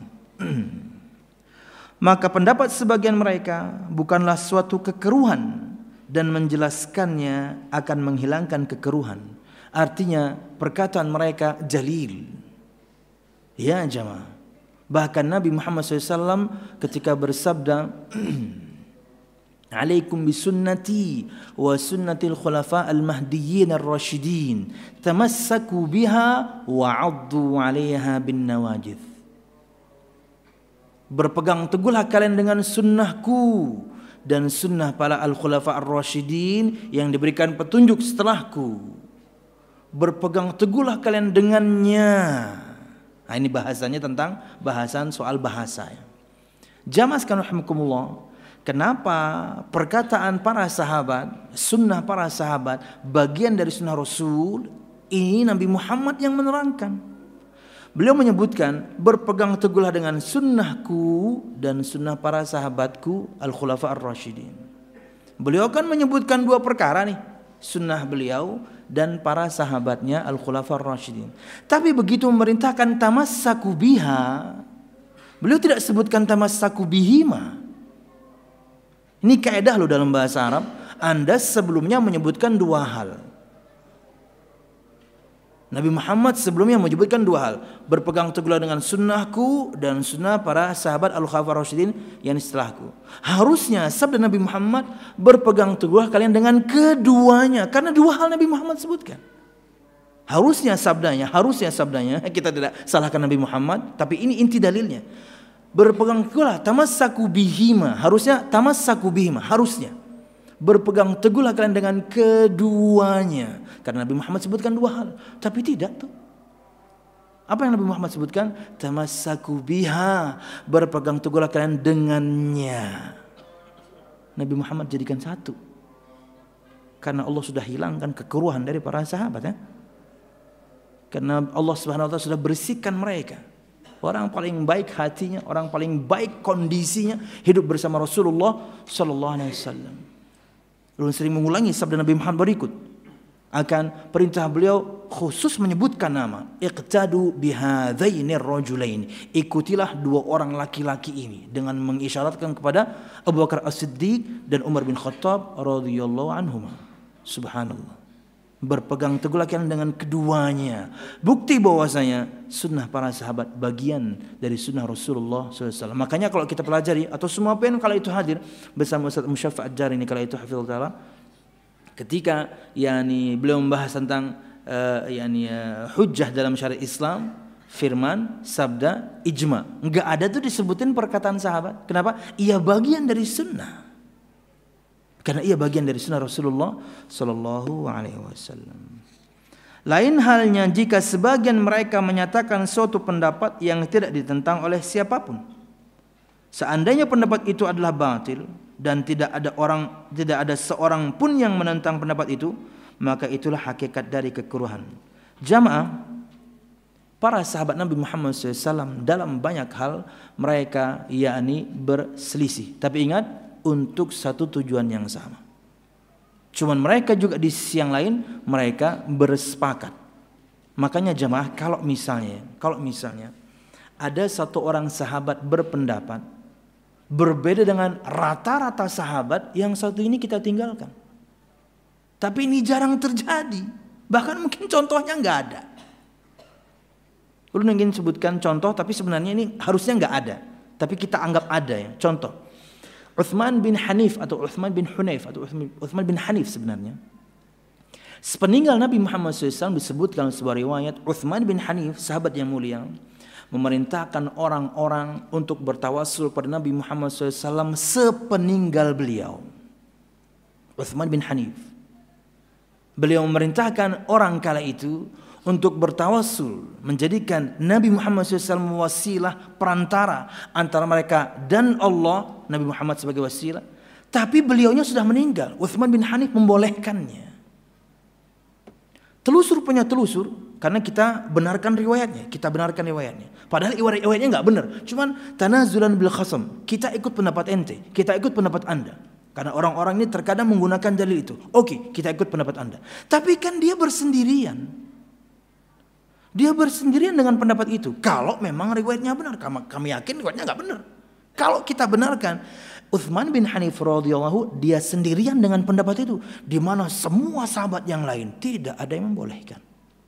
Maka pendapat sebagian mereka bukanlah suatu kekeruhan dan menjelaskannya akan menghilangkan kekeruhan. Artinya perkataan mereka jalil. Ya jamaah. Bahkan Nabi Muhammad shallallahu alaihi wasallam ketika bersabda, Alaikum bisunnati wa sunnatil khulafa al-mahdiyyin ar-rasyidin. Tamassaku biha wa 'addu 'alaiha bin nawajidh. Berpegang teguhlah kalian dengan sunnahku dan sunnah para al-khulafa ar-rasyidin yang diberikan petunjuk setelahku. Berpegang teguhlah kalian dengannya. Nah, ini bahasanya tentang bahasan soal bahasa. Jamaah sekalian rahimakumullah, kenapa perkataan para sahabat, sunnah para sahabat, bagian dari sunnah Rasul, ini Nabi Muhammad yang menerangkan. Beliau menyebutkan, berpegang teguhlah dengan sunnahku dan sunnah para sahabatku al-khulafa ar-rasyidin. Beliau akan menyebutkan dua perkara nih, sunnah beliau dan para sahabatnya al-khulafa ar-rasyidin. Tapi begitu memerintahkan tamassaku biha, beliau tidak sebutkan tamassaku bihima. Ini kaidah loh dalam bahasa Arab. Anda sebelumnya menyebutkan dua hal. Nabi Muhammad sebelumnya menyebutkan dua hal, berpegang teguhlah dengan sunnahku dan sunnah para sahabat al-khulafa ar-rasyidin yang setelahku. Harusnya sabda Nabi Muhammad, berpegang teguhlah kalian dengan keduanya, karena dua hal Nabi Muhammad sebutkan. Harusnya sabdanya, harusnya sabdanya, kita tidak salahkan Nabi Muhammad, tapi ini inti dalilnya. Berpegang teguhlah, tamassaku bihima, harusnya tamassaku bihima, harusnya. Berpegang teguhlah kalian dengan keduanya, karena Nabi Muhammad sebutkan dua hal, tapi tidak tuh. Apa yang Nabi Muhammad sebutkan? Tamassaku biha, berpegang teguhlah kalian dengannya. Nabi Muhammad jadikan satu, karena Allah sudah hilangkan kekeruhan dari para sahabat ya. Karena Allah Subhanahu wa taala sudah bersihkan mereka. Orang paling baik hatinya, orang paling baik kondisinya hidup bersama Rasulullah sallallahu alaihi wasallam. Lalu sering mengulangi sabda Nabi Muhammad berikut akan perintah beliau khusus menyebutkan nama, iqtadu bihadzainir rajulain, ikutilah dua orang laki-laki ini, dengan mengisyaratkan kepada Abu Bakar As-Siddiq dan Umar bin Khattab radhiyallahu anhuma. Subhanallah. Berpegang teguhlah kalian dengan keduanya. Bukti bahwasanya sunnah para sahabat bagian dari sunnah Rasulullah shallallahu alaihi wasallam. Makanya kalau kita pelajari, atau semua pen kalau itu hadir bersama Ustaz Musyaffa' Ad-Darini kalau itu hafizallahu taala, ketika yani beliau membahas tentang uh, yani uh, hujjah dalam syariat Islam, firman, sabda, ijma, enggak ada tuh disebutin perkataan sahabat. Kenapa? Ia bagian dari sunnah. Karena ia bagian dari sunnah Rasulullah sallallahu alaihi wasallam. Lain halnya jika sebagian mereka menyatakan suatu pendapat yang tidak ditentang oleh siapapun. Seandainya pendapat itu adalah batil dan tidak ada orang, tidak ada seorang pun yang menentang pendapat itu, maka itulah hakikat dari kekeruhan. Jamaah, para sahabat Nabi Muhammad shallallahu alaihi wasallam dalam banyak hal mereka yakni berselisih. Tapi ingat, untuk satu tujuan yang sama. Cuman mereka juga di sisi yang lain mereka bersepakat. Makanya jemaah, kalau misalnya, kalau misalnya ada satu orang sahabat berpendapat berbeda dengan rata-rata sahabat, yang satu ini kita tinggalkan. Tapi ini jarang terjadi. Bahkan mungkin contohnya nggak ada. Lu ingin sebutkan contoh, tapi sebenarnya ini harusnya nggak ada. Tapi kita anggap ada ya. Contoh. Uthman bin Hanif atau Uthman bin Hunayf atau Uthman bin Hanif sebenarnya. Sepeninggal Nabi Muhammad shallallahu alaihi wasallam disebutkan dalam sebuah riwayat, Uthman bin Hanif, sahabat yang mulia, memerintahkan orang-orang untuk bertawassul pada Nabi Muhammad shallallahu alaihi wasallam sepeninggal beliau. Uthman bin Hanif. Beliau memerintahkan orang kala itu untuk bertawassul, menjadikan Nabi Muhammad shallallahu alaihi wasallam wasilah perantara antara mereka dan Allah, Nabi Muhammad sebagai wasilah. Tapi beliaunya sudah meninggal. Utsman bin Hanif membolehkannya. Telusur punya telusur, karena kita benarkan riwayatnya, kita benarkan riwayatnya. Padahal riwayatnya nggak benar. Cuman tanazulan bil khasam, kita ikut pendapat ente, kita ikut pendapat anda. Karena orang-orang ini terkadang menggunakan dalil itu. Oke, kita ikut pendapat anda. Tapi kan dia bersendirian. Dia bersendirian dengan pendapat itu. Kalau memang riwayatnya benar, kami yakin riwayatnya nggak benar. Kalau kita benarkan, Utsman bin Hanif radhiyallahu dia sendirian dengan pendapat itu, di mana semua sahabat yang lain tidak ada yang membolehkan.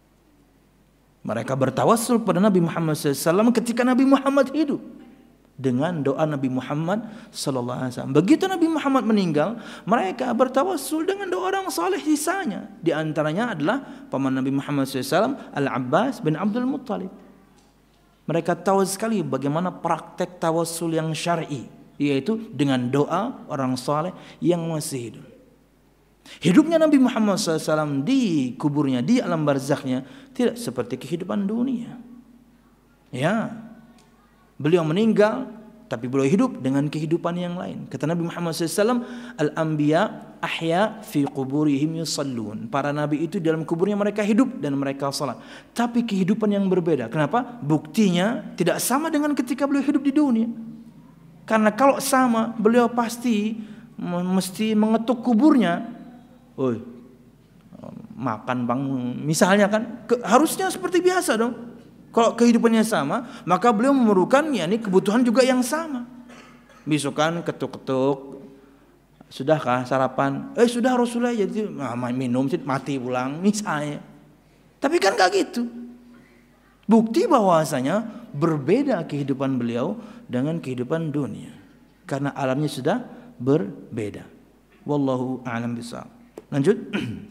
Mereka bertawassul pada Nabi Muhammad shallallahu alaihi wasallam ketika Nabi Muhammad hidup dengan doa Nabi Muhammad sallallahu alaihi wasallam. Begitu Nabi Muhammad meninggal, mereka bertawassul dengan doa orang saleh sisanya. Di antaranya adalah paman Nabi Muhammad sallallahu alaihi wasallam, Al-Abbas bin Abdul Muttalib. Mereka tahu sekali bagaimana praktek tawassul yang syar'i, yaitu dengan doa orang saleh yang masih hidup. Hidupnya Nabi Muhammad sallallahu alaihi wasallam di kuburnya, di alam barzakhnya tidak seperti kehidupan dunia. Ya, beliau meninggal, tapi beliau hidup dengan kehidupan yang lain. Kata Nabi Muhammad sallallahu alaihi wasallam, Al-anbiya ahya fi quburihim yusallun. Para nabi itu dalam kuburnya mereka hidup dan mereka salat. Tapi kehidupan yang berbeda. Kenapa? Buktinya tidak sama dengan ketika beliau hidup di dunia. Karena kalau sama, beliau pasti mesti mengetuk kuburnya. Oi, makan bang, misalnya kan, ke, harusnya seperti biasa dong. Kalau kehidupannya sama, maka beliau memerlukan yakni kebutuhan juga yang sama. Besokan ketuk-ketuk, sudahkah sarapan? Eh sudah Rasulullah, jadi nah, minum mati pulang misalnya. Tapi kan gak gitu. Bukti bahwasanya berbeda kehidupan beliau dengan kehidupan dunia, karena alamnya sudah berbeda. Wallahu a'lam bishawab. Lanjut.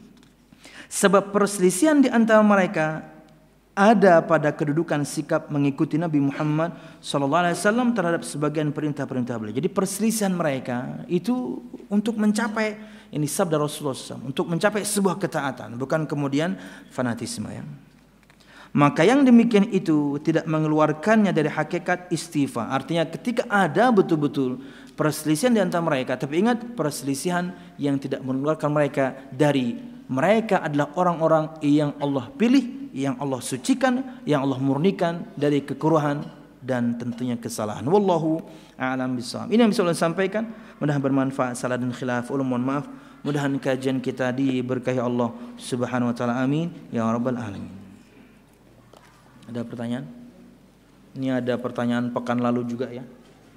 Sebab perselisihan di antara mereka ada pada kedudukan sikap mengikuti Nabi Muhammad sallallahu alaihi wasallam terhadap sebagian perintah-perintah beliau. Jadi perselisihan mereka itu untuk mencapai ini sabda Rasulullah shallallahu alaihi wasallam, untuk mencapai sebuah ketaatan, bukan kemudian fanatisme ya. Maka yang demikian itu tidak mengeluarkannya dari hakikat istifa. Artinya ketika ada betul-betul perselisihan di antara mereka, tapi ingat perselisihan yang tidak mengeluarkan mereka dari mereka adalah orang-orang yang Allah pilih, yang Allah sucikan, yang Allah murnikan dari kekuruhan dan tentunya kesalahan. Wallahu a'lam bishawab. Ini yang bisa saya sampaikan. Mudah-mudahan bermanfaat. Salah dan khilaf, ulun mohon maaf. Mudah-mudahan kajian kita diberkahi Allah Subhanahu wa taala. Amin ya rabbal alamin. Ada pertanyaan? Ini ada pertanyaan pekan lalu juga ya.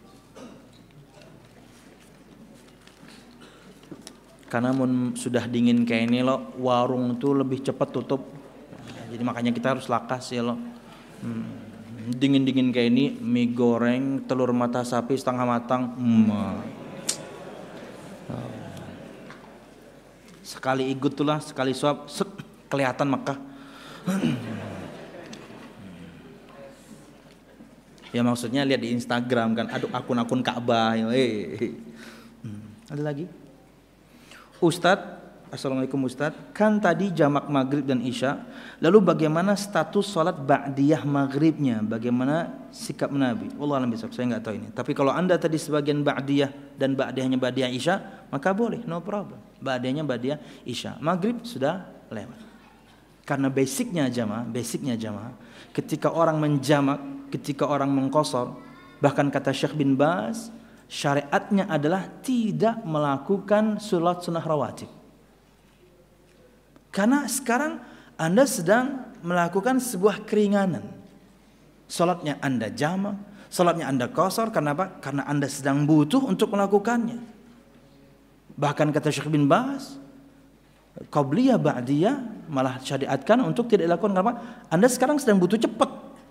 Karena mun sudah dingin kayak ini loh, warung itu lebih cepat tutup. Jadi makanya kita harus lakas ya loh. Hmm. Dingin-dingin kayak ini, mie goreng, telur mata sapi setengah matang. Hmm. Sekali ikut tuh lah, sekali suap, set, kelihatan Mekah. Ya maksudnya lihat di Instagram kan, aduh akun-akun Ka'bah. Hey. Hmm. Ada lagi? Ustadz, assalamualaikum Ustadz. Kan tadi jamak maghrib dan isya. Lalu bagaimana status sholat ba'diyah maghribnya? Bagaimana sikap Nabi? Wallah alam bisawab, saya nggak tahu ini. Tapi kalau anda tadi sebagian ba'diyah dan ba'diyahnya ba'diyah isya, maka boleh, no problem. Ba'diyahnya ba'diyah isya. Maghrib sudah lewat. Karena basicnya jamaah, basicnya jamaah. Ketika orang menjamak, ketika orang mengqashar, bahkan kata Syekh bin Baz, syariatnya adalah tidak melakukan sholat sunnah rawatib. Karena sekarang anda sedang melakukan sebuah keringanan. Sholatnya anda jamak, sholatnya anda qashar. Kenapa? Karena anda sedang butuh untuk melakukannya. Bahkan kata Syekh bin Baz, qabliyah ba'diyah malah syariatkan untuk tidak dilakukan. Kenapa? Anda sekarang sedang butuh cepat.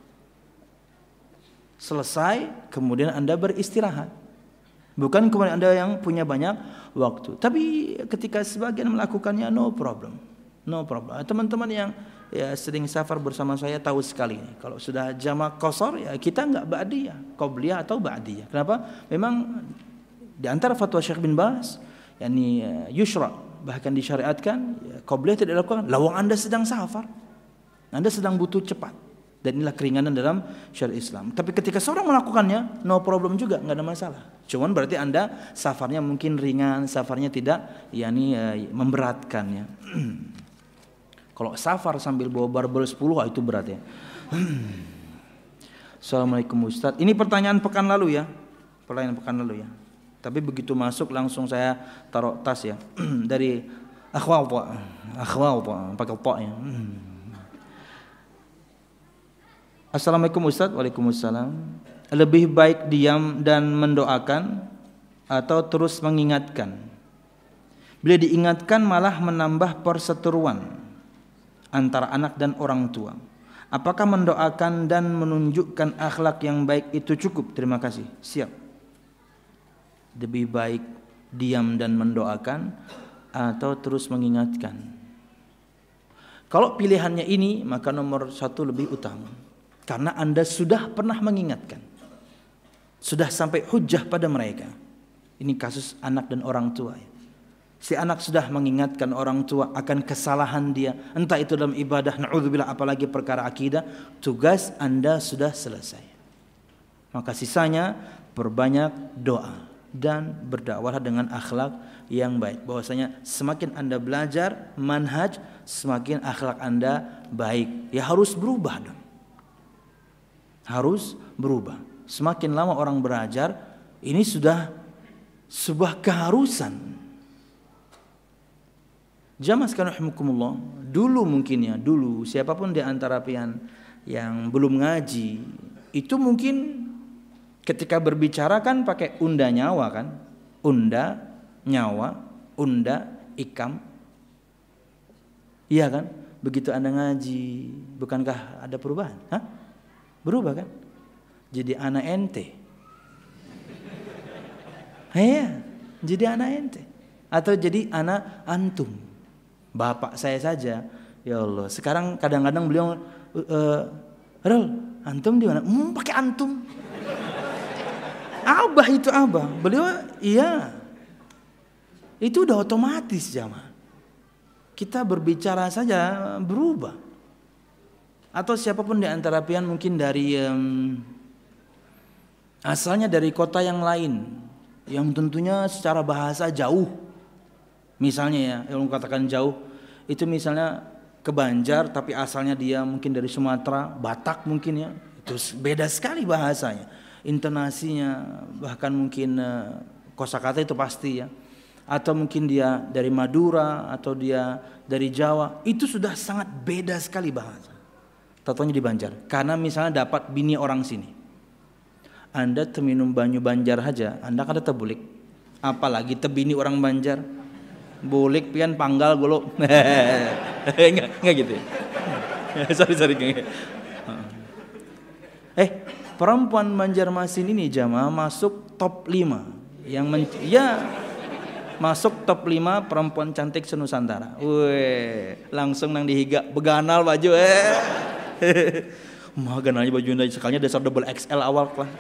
Selesai, kemudian anda beristirahat. Bukan kemudian anda yang punya banyak waktu. Tapi ketika sebagian melakukannya, no problem, no problem. Teman-teman yang ya sering safar bersama saya tahu sekali ini. Kalau sudah jamak qashar, ya kita nggak ba'diyah, qabliyah atau ba'diyah. Kenapa? Memang di antara fatwa Syekh bin Baz, yakni yushra, bahkan disyariatkan ya, qabliyah tidak dilakukan. Lawang anda sedang safar, Anda sedang butuh cepat. Dan inilah keringanan dalam syariat Islam. Tapi ketika seorang melakukannya, no problem juga, nggak ada masalah. Cuman berarti Anda safarnya mungkin ringan, safarnya tidak, yakni eh, memberatkan ya. Kalau safar sambil bawa barbel sepuluh, wah itu berat ya. Assalamualaikum Ustaz. Ini pertanyaan pekan lalu ya, pertanyaan pekan lalu ya. Tapi begitu masuk langsung saya taruh tas ya. Dari akhwal pak, akhwal pak, pakai pak ya. Assalamualaikum Ustaz. Waalaikumsalam. Lebih baik diam dan mendoakan atau terus mengingatkan? Bila diingatkan malah menambah perseteruan antara anak dan orang tua. Apakah mendoakan dan menunjukkan akhlak yang baik itu cukup? Terima kasih. Siap. Lebih baik diam dan mendoakan atau terus mengingatkan? Kalau pilihannya ini, maka nomor satu lebih utama. Karena Anda sudah pernah mengingatkan, sudah sampai hujah pada mereka. Ini kasus anak dan orang tua. Si anak sudah mengingatkan orang tua akan kesalahan dia, entah itu dalam ibadah, na'udzubillah, apalagi perkara akidah. Tugas Anda sudah selesai. Maka sisanya perbanyak doa dan berdakwah dengan akhlak yang baik. Bahwasanya semakin Anda belajar manhaj, semakin akhlak Anda baik. Ya harus berubah dong. Harus berubah. Semakin lama orang belajar, ini sudah sebuah keharusan. Jamaah sekalian rahimakumullah, dulu mungkin ya, dulu siapapun di antara pian yang belum ngaji, itu mungkin ketika berbicara kan pakai unda nyawa kan? Unda, nyawa, unda, ikam. Iya kan? Begitu Anda ngaji, bukankah ada perubahan? Hah? Berubah kan? Jadi anak ente. Iya, jadi anak ente. Atau jadi anak antum. Bapak saya saja, ya Allah. Sekarang kadang-kadang beliau, uh, Rol, antum di mana? Hmm, pakai antum. Abah itu abah. Beliau, iya. Itu udah otomatis jamaah. Kita berbicara saja berubah. Atau siapapun di antara pian mungkin dari um, asalnya dari kota yang lain, yang tentunya secara bahasa jauh. Misalnya ya, yang katakan jauh, itu misalnya ke Banjar tapi asalnya dia mungkin dari Sumatera, Batak mungkin ya. Itu beda sekali bahasanya, intonasinya, bahkan mungkin uh, kosakata itu pasti ya. Atau mungkin dia dari Madura atau dia dari Jawa, itu sudah sangat beda sekali bahasa. Tatonya di Banjar, karena misalnya dapat bini orang sini, Anda teminum banyu Banjar aja, Anda kan tetap bulik, apalagi tebini orang Banjar, bulik pian panggal golo, enggak enggak gitu, ya? sorry sorry enggak. Eh perempuan Banjarmasin ini jamaah masuk top lima, yang men ya masuk top lima perempuan cantik senusantara, weh langsung nang dihiga beganal baju eh. Mah ganalnya baju Anda sekalinya dasar double X L awal lah.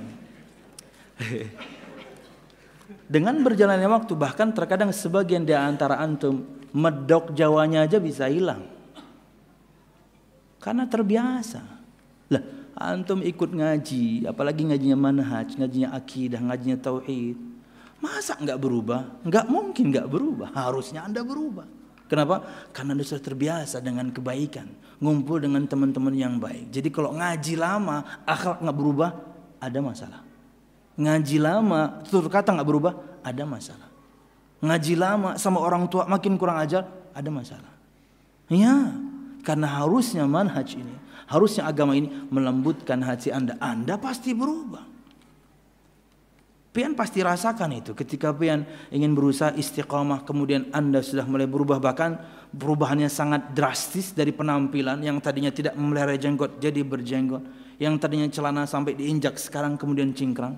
Dengan berjalannya waktu, bahkan terkadang sebagian di antara antum medok Jawanya aja bisa hilang. Karena terbiasa. Lah, antum ikut ngaji, apalagi ngajinya manhaj, ngajinya akidah, ngajinya tauhid. Masa enggak berubah? Enggak mungkin enggak berubah. Harusnya Anda berubah. Kenapa? Karena Anda sudah terbiasa dengan kebaikan, ngumpul dengan teman-teman yang baik. Jadi kalau ngaji lama, akhlak nggak berubah, ada masalah. Ngaji lama, tutur kata nggak berubah, ada masalah. Ngaji lama sama orang tua makin kurang ajar, ada masalah. Ya, karena harusnya manhaj ini, harusnya agama ini melembutkan hati Anda. Anda pasti berubah. Pian pasti rasakan itu ketika pian ingin berusaha istiqamah, kemudian Anda sudah mulai berubah, bahkan perubahannya sangat drastis dari penampilan yang tadinya tidak memelihara jenggot jadi berjenggot, yang tadinya celana sampai diinjak sekarang kemudian cingkrang.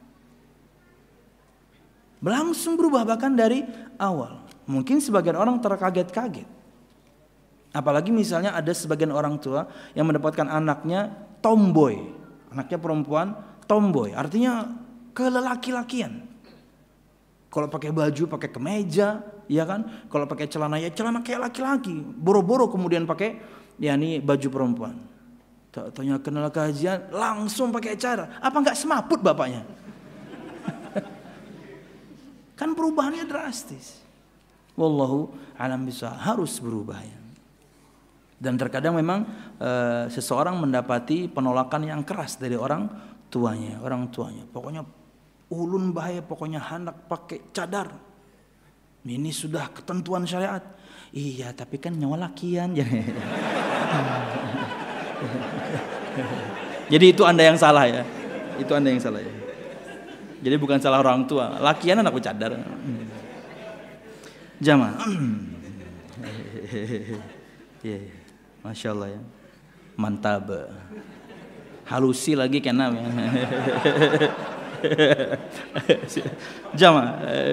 Langsung berubah bahkan dari awal. Mungkin sebagian orang terkaget-kaget. Apalagi misalnya ada sebagian orang tua yang mendapatkan anaknya tomboy, anaknya perempuan tomboy, artinya kelelaki-lakian. Kalau pakai baju pakai kemeja, ya kan? Kalau pakai celana ya celana kayak laki-laki. Boro-boro kemudian pakai yakni baju perempuan. Tak tanya kenal kajian, langsung pakai cara. Apa enggak semaput bapaknya? Kan perubahannya drastis. Wallahu alam bisa harus berubah ya. Dan terkadang memang e, seseorang mendapati penolakan yang keras dari orang tuanya, orang tuanya. Pokoknya ulun bahaya, pokoknya hendak pakai cadar. Ini sudah ketentuan syariat. Iya, tapi kan nyawa lakian. Jadi itu Anda yang salah ya. Itu Anda yang salah ya. Jadi bukan salah orang tua. Lakian anak bercadar. Jamaah. Ya, masya Allah ya. Mantap. Halusi lagi kena ya. Jamaah.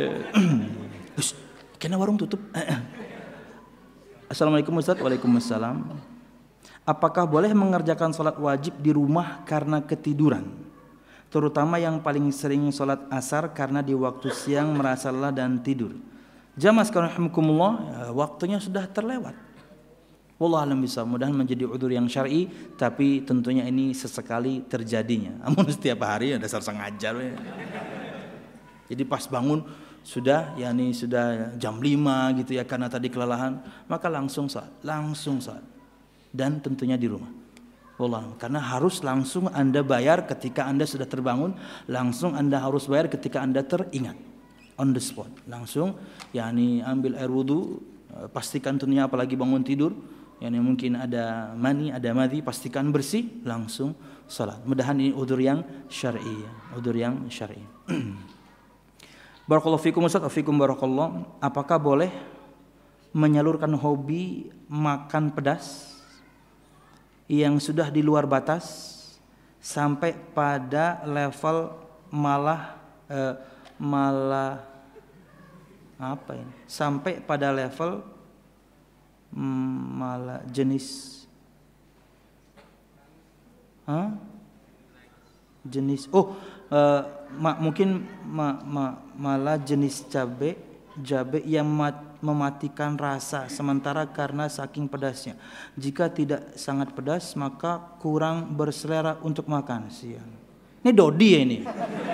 Kena warung tutup. Assalamualaikum Ustaz. Waalaikumsalam. Apakah boleh mengerjakan sholat wajib di rumah karena ketiduran? Terutama yang paling sering sholat asar karena di waktu siang merasa lelah dan tidur. Jamaah sekalian rahimakumullah, waktunya sudah terlewat. Wallahu a'lam bishawab. Mudah-mudahan menjadi udzur yang syar'i, tapi tentunya ini sesekali terjadinya. Namun setiap hari ada dasar sengaja. Jadi pas bangun sudah yakni sudah jam lima gitu ya karena tadi kelelahan, maka langsung sholat, langsung sholat. Dan tentunya di rumah. Wallah, karena harus langsung Anda bayar ketika Anda sudah terbangun, langsung Anda harus bayar ketika Anda teringat. On the spot. Langsung yakni ambil air wudu, pastikan tentunya apalagi bangun tidur, yakni mungkin ada mani, ada madhi, pastikan bersih, langsung salat. Mudahan ini udzur yang syar'i, udzur yang syar'i. Barakallahu fikum Ustaz, fikum barakallah. Apakah boleh menyalurkan hobi makan pedas yang sudah di luar batas sampai pada level malah eh, malah apa ini? Sampai pada level mm, malah jenis Hah? jenis oh eh, ma, mungkin ma, ma, malah jenis cabai cabai yang mat, mematikan rasa sementara karena saking pedasnya. Jika tidak sangat pedas maka kurang berselera untuk makan siang. Ini Dodi ya ini.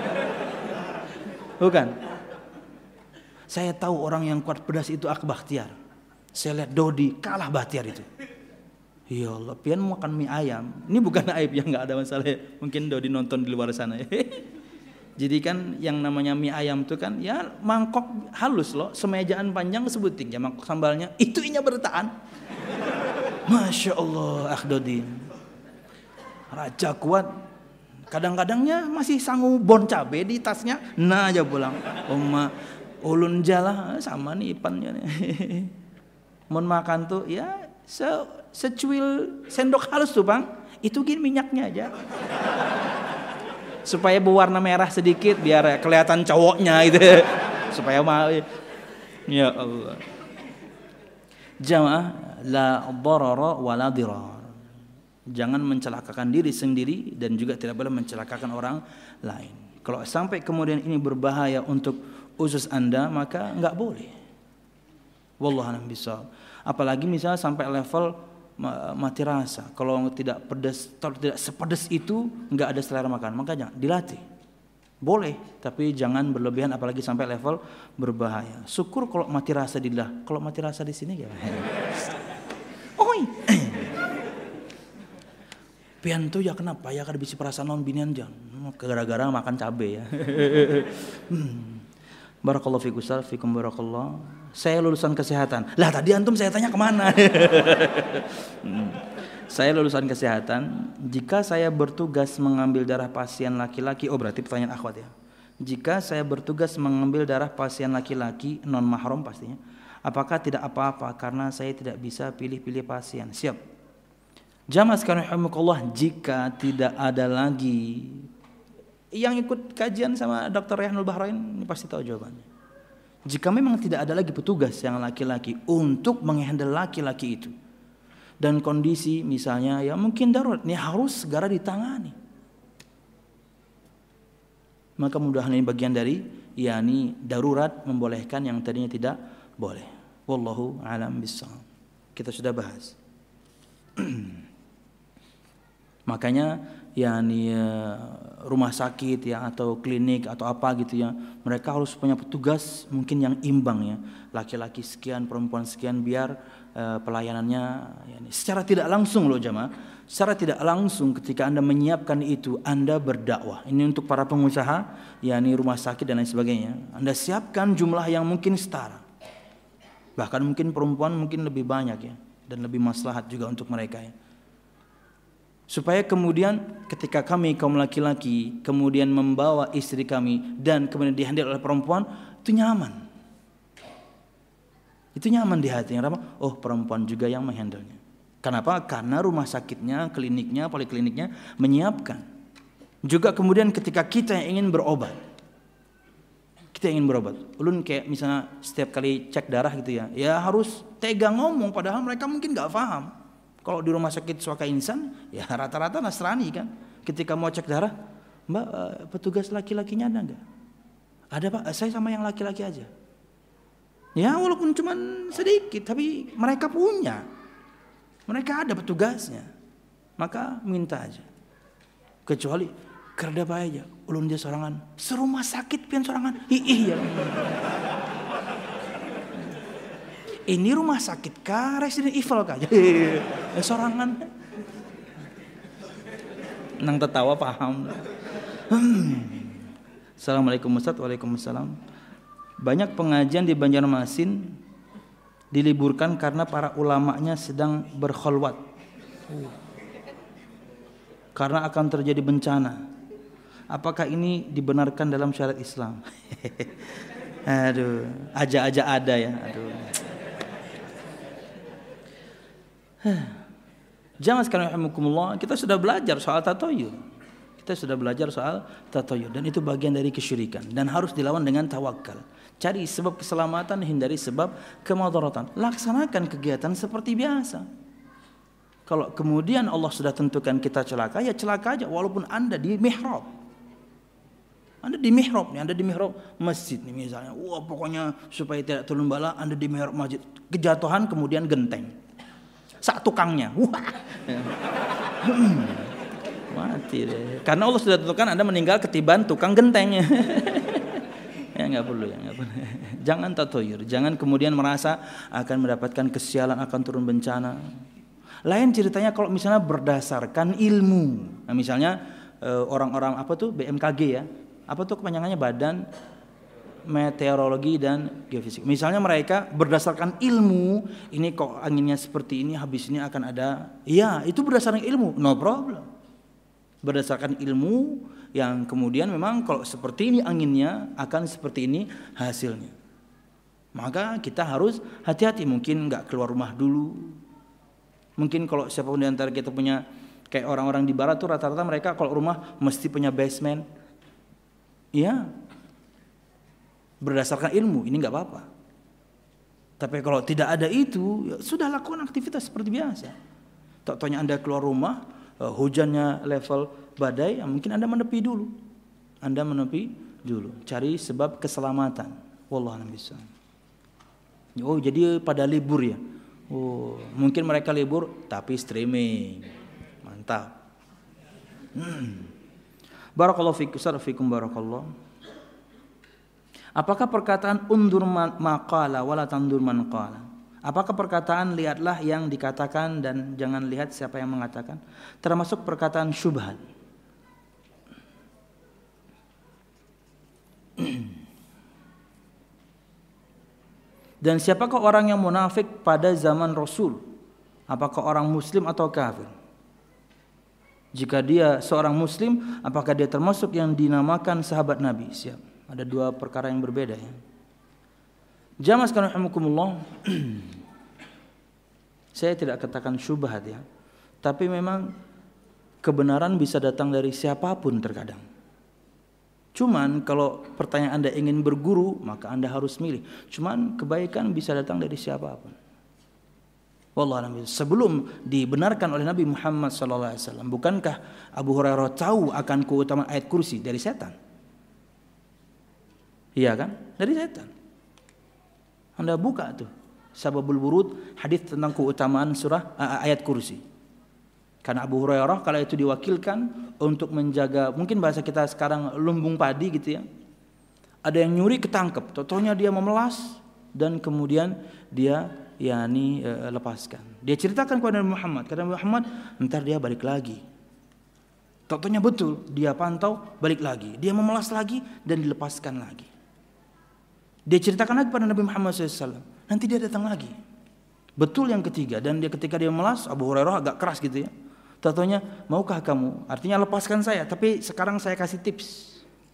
Bukan. Saya tahu orang yang kuat pedas itu Ak Bakhtiar. Saya lihat Dodi kalah Bakhtiar itu. Ya Allah, pian makan mie ayam. Ini bukan aib ya, nggak ada masalah. Mungkin Dodi nonton di luar sana. Jadi kan yang namanya mie ayam itu kan ya mangkok halus loh, semejaan panjang sebuting ya mangkok sambalnya itu inya bertahan. Masya Allah, Akhdodi raja kuat. Kadang-kadangnya masih sanggup bon cabe di tasnya. Nah aja pulang. Oma ulun jalah sama nih ipannya nih. Mau makan tuh ya se secuil sendok halus tuh bang. Itu gini minyaknya aja. Supaya berwarna merah sedikit biar kelihatan cowoknya gitu. Supaya mau ya Allah. Jamaah la dharara wa la dirar. Jangan mencelakakan diri sendiri dan juga tidak boleh mencelakakan orang lain. Kalau sampai kemudian ini berbahaya untuk usus Anda maka enggak boleh. Wallahu a'lam bishawab. Apalagi misalnya sampai level mati rasa. Kalau tidak pedas, kalau tidak sepedas itu enggak ada selera makan, maka jangan dilatih. Boleh, tapi jangan berlebihan apalagi sampai level berbahaya. Syukur kalau mati rasa di lidah, kalau mati rasa di sini ya. Oi. Pian tuh ya kenapa ya kada bisi perasaan non binian jang. Gara-gara makan cabe ya. hmm. Barakallahu fikum Ustaz, fikum barakallah. Saya lulusan kesehatan. Lah tadi antum saya tanya kemana? hmm. Saya lulusan kesehatan. Jika saya bertugas mengambil darah pasien laki-laki, oh berarti pertanyaan akhwat ya. Jika saya bertugas mengambil darah pasien laki-laki non mahram pastinya, apakah tidak apa-apa karena saya tidak bisa pilih-pilih pasien? Siap. Jamaah sekalian rahimakumullah, jika tidak ada lagi yang ikut kajian sama dokter Rehanul Bahrain ini pasti tahu jawabannya. Jika memang tidak ada lagi petugas yang laki-laki untuk menghandle laki-laki itu dan kondisi misalnya ya mungkin darurat ini harus segera ditangani, maka mudah-mudahan ini bagian dari yakni darurat membolehkan yang tadinya tidak boleh. Wallahu a'lam bishawab. Kita sudah bahas. Makanya yakni rumah sakit ya atau klinik atau apa gitu ya, mereka harus punya petugas mungkin yang imbang ya, laki-laki sekian perempuan sekian, biar uh, pelayanannya yakni secara tidak langsung loh jamaah, secara tidak langsung ketika Anda menyiapkan itu Anda berdakwah. Ini untuk para pengusaha yakni rumah sakit dan lain sebagainya, Anda siapkan jumlah yang mungkin setara, bahkan mungkin perempuan mungkin lebih banyak ya, dan lebih maslahat juga untuk mereka ya. Supaya kemudian ketika kami kaum laki-laki kemudian membawa istri kami dan kemudian dihandle oleh perempuan, itu nyaman. Itu nyaman di hatinya. Oh, perempuan juga yang menghandlenya. Kenapa? Karena rumah sakitnya, kliniknya, polikliniknya menyiapkan. Juga kemudian ketika kita yang ingin berobat, kita ingin berobat, ulun kayak misalnya setiap kali cek darah gitu ya, ya harus tega ngomong padahal mereka mungkin nggak paham. Kalau di rumah sakit Swaka Insan, ya rata-rata Nasrani kan. Ketika mau cek darah, Mbak, petugas laki-lakinya ada enggak? Ada Pak, saya sama yang laki-laki aja. Ya walaupun cuma sedikit, tapi mereka punya. Mereka ada petugasnya. Maka minta aja. Kecuali kerja baik aja, ulun dia sorangan. Serumah sakit pian sorangan. Ih, iya. Ini rumah sakit kah, Resident Evil kah? Ya sorangan. Nang tertawa paham. Hmm. Assalamualaikum Ustaz. Waalaikumsalam. Banyak pengajian di Banjarmasin diliburkan karena para ulamanya sedang berkholwat. Karena akan terjadi bencana. Apakah ini dibenarkan dalam syariat Islam? Aduh, aja-aja ada ya. Aduh. Jangan sekalian rahimakumullah, kita sudah belajar soal tatoyur. Kita sudah belajar soal tatoyur dan itu bagian dari kesyirikan dan harus dilawan dengan tawakal. Cari sebab keselamatan, hindari sebab kemudaratan. Laksanakan kegiatan seperti biasa. Kalau kemudian Allah sudah tentukan kita celaka, ya celaka aja walaupun Anda di mihrab. Anda di mihrab nih, Anda di mihrab masjid nih misalnya. Wah, pokoknya supaya tidak turun bala, Anda di mihrab masjid. Kejatuhan kemudian genteng. Sak tukangnya, wah, mati deh. Karena Allah sudah tentukan Anda meninggal ketiban tukang gentengnya. Ya nggak perlu ya, nggak perlu. Jangan tatoyur, jangan kemudian merasa akan mendapatkan kesialan, akan turun bencana. Lain ceritanya kalau misalnya berdasarkan ilmu. Nah misalnya orang-orang apa tuh B M K G ya, apa tuh kepanjangannya Badan Meteorologi dan Geofisika. Misalnya mereka berdasarkan ilmu, ini kok anginnya seperti ini, habis ini akan ada. Iya, itu berdasarkan ilmu, no problem. Berdasarkan ilmu yang kemudian memang kalau seperti ini anginnya akan seperti ini hasilnya. Maka kita harus hati-hati, mungkin nggak keluar rumah dulu. Mungkin kalau siapapun di antara kita punya kayak orang-orang di barat tuh rata-rata mereka kalau rumah mesti punya basement. Iya. Berdasarkan ilmu ini nggak apa-apa. Tapi kalau tidak ada itu, ya sudah lakukan aktivitas seperti biasa. Tak-tanya Anda keluar rumah, uh, hujannya level badai, ya mungkin Anda menepi dulu. Anda menepi dulu, cari sebab keselamatan. Wallahu a'lam bishawab. Oh, jadi pada libur ya. Oh, mungkin mereka libur tapi streaming. Mantap. Hmm. Barakallahu fikum, fikum barakallahu. Apakah perkataan undur maqala wala tandur man qala? Apakah perkataan lihatlah yang dikatakan dan jangan lihat siapa yang mengatakan termasuk perkataan syubhat? Dan siapakah orang yang munafik pada zaman Rasul? Apakah orang muslim atau kafir? Jika dia seorang muslim, apakah dia termasuk yang dinamakan sahabat Nabi? Siap. Ada dua perkara yang berbeda ya. Jamaah sekalian rahimakumullah. Saya tidak katakan syubhat ya. Tapi memang kebenaran bisa datang dari siapapun terkadang. Cuman kalau pertanyaan Anda ingin berguru, maka Anda harus milih. Cuman kebaikan bisa datang dari siapapun. Wallahu a'lam. Sebelum dibenarkan oleh Nabi Muhammad sallallahu alaihi wasallam, bukankah Abu Hurairah tahu akan keutamaan ayat kursi dari setan? Iya kan? Dari setan. Anda buka tuh Sababul Wurud, hadis tentang keutamaan surah uh, ayat kursi. Karena Abu Hurairah kala itu diwakilkan untuk menjaga, mungkin bahasa kita sekarang lumbung padi gitu ya. Ada yang nyuri ketangkep, totonya dia memelas dan kemudian dia yakni e, lepaskan. Dia ceritakan kepada Nabi Muhammad, kata Nabi Muhammad, ntar dia balik lagi. Totonya betul, dia pantau balik lagi, dia memelas lagi dan dilepaskan lagi. Dia ceritakan lagi kepada Nabi Muhammad shallallahu alaihi wasallam, nanti dia datang lagi. Betul yang ketiga, dan dia ketika dia memelas, Abu Hurairah agak keras gitu ya. Totonya, maukah kamu? Artinya lepaskan saya, tapi sekarang saya kasih tips.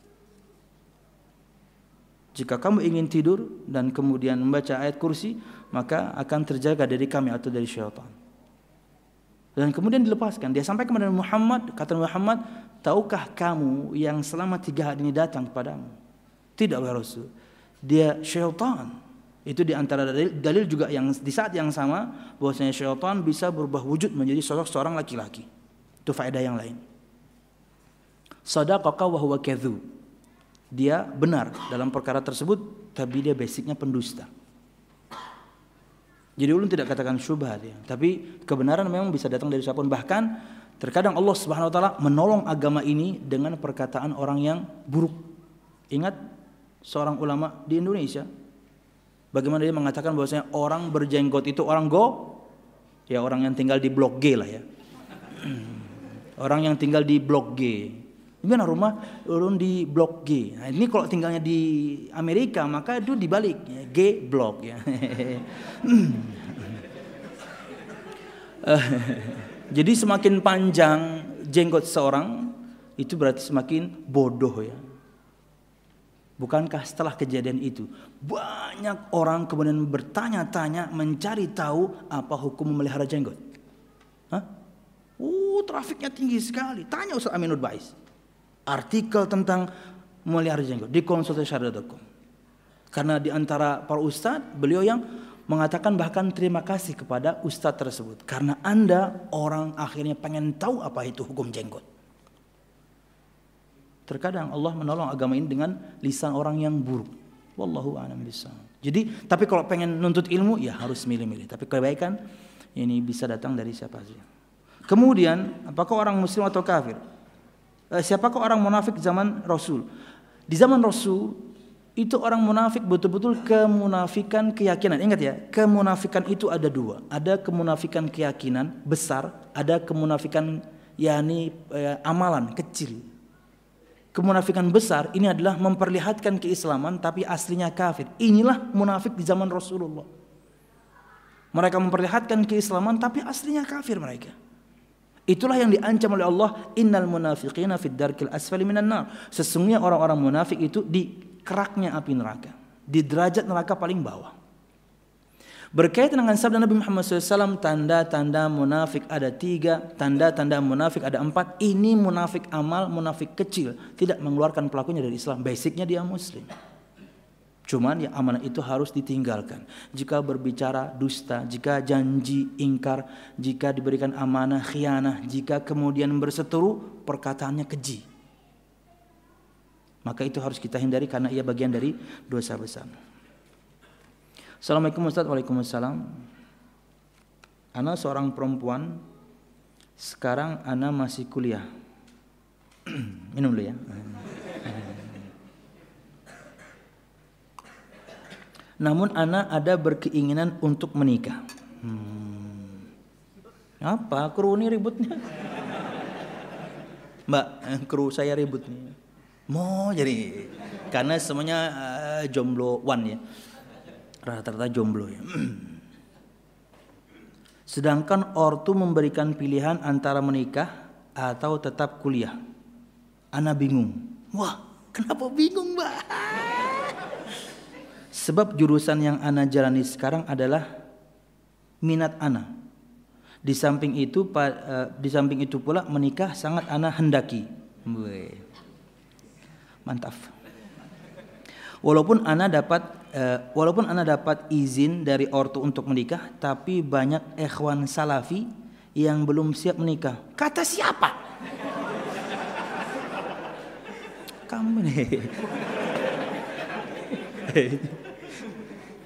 Jika kamu ingin tidur dan kemudian membaca ayat kursi, maka akan terjaga dari kami atau dari syaitan. Dan kemudian dilepaskan. Dia sampai kepada Muhammad, kata Muhammad, tahukah kamu yang selama tiga hari ini datang kepadamu? Tidak, wahai Rasul. Dia syaitan. Itu di antara dalil, dalil juga yang di saat yang sama bahwasanya syaitan bisa berubah wujud menjadi sosok seorang laki-laki. Itu faedah yang lain. Sadaqaka wa huwa kadzub. Dia benar dalam perkara tersebut, tapi dia basicnya pendusta. Jadi ulun tidak katakan syubhat ya, tapi kebenaran memang bisa datang dari siapapun. Bahkan terkadang Allah Subhanahu wa taala menolong agama ini dengan perkataan orang yang buruk. Ingat seorang ulama di Indonesia, bagaimana dia mengatakan bahwasanya orang berjenggot itu orang go, ya orang yang tinggal di blok G lah ya. Orang yang tinggal di blok G. Gimana rumah ulun di blok G. Nah, ini kalau tinggalnya di Amerika maka itu dibalik ya, G blok ya. Jadi semakin panjang jenggot seorang itu berarti semakin bodoh ya. Bukankah setelah kejadian itu banyak orang kemudian bertanya-tanya mencari tahu apa hukum memelihara jenggot? Hah? Oh, trafiknya tinggi sekali. Tanya Ustaz Aminud Bais. Artikel tentang memelihara jenggot di konsultasi syariah titik com. Karena di antara para ustadz, beliau yang mengatakan bahkan terima kasih kepada ustadz tersebut. Karena Anda orang akhirnya pengen tahu apa itu hukum jenggot. Terkadang Allah menolong agama ini dengan lisan orang yang buruk. Wallahu a'lam bishawab. Jadi, tapi kalau pengen nuntut ilmu, ya harus milih-milih. Tapi kebaikan ini bisa datang dari siapa saja. Kemudian, apakah orang muslim atau kafir? Siapakah orang munafik zaman Rasul? Di zaman Rasul itu orang munafik betul-betul kemunafikan keyakinan. Ingat ya, kemunafikan itu ada dua. Ada kemunafikan keyakinan besar, ada kemunafikan yakni eh, amalan kecil. Kemunafikan besar ini adalah memperlihatkan keislaman tapi aslinya kafir. Inilah munafik di zaman Rasulullah. Mereka memperlihatkan keislaman tapi aslinya kafir mereka. Itulah yang diancam oleh Allah, innal munafiqina fid darkil asfali minan nar. Sesungguhnya orang-orang munafik itu di keraknya api neraka, di derajat neraka paling bawah. Berkaitan dengan sabda Nabi Muhammad shallallahu alaihi wasallam, tanda-tanda munafik ada tiga, tanda-tanda munafik ada empat. Ini munafik amal, munafik kecil, tidak mengeluarkan pelakunya dari Islam. Basicnya dia muslim. Cuman ya amanah itu harus ditinggalkan. Jika berbicara dusta, jika janji ingkar, jika diberikan amanah khianah, jika kemudian berseteru perkataannya keji, maka itu harus kita hindari karena ia bagian dari dosa besar. Assalamualaikum Ustaz. Waalaikumsalam. Ana seorang perempuan, sekarang ana masih kuliah. Minum dulu ya. Namun ana ada berkeinginan untuk menikah. Hmm. Apa kru ini ributnya? Mbak, kru saya ribut nih. Mau jadi karena semuanya uh, jomblo one ya. Rata-rata jomblo ya. Sedangkan ortu memberikan pilihan antara menikah atau tetap kuliah. Ana bingung. Wah, kenapa bingung, Mbak? Sebab jurusan yang ana jalani sekarang adalah minat ana. Di samping itu di samping itu pula menikah sangat ana hendaki. Mantap. Walaupun ana dapat walaupun ana dapat izin dari ortu untuk menikah, tapi banyak ikhwan salafi yang belum siap menikah. Kata siapa? Kamu nih.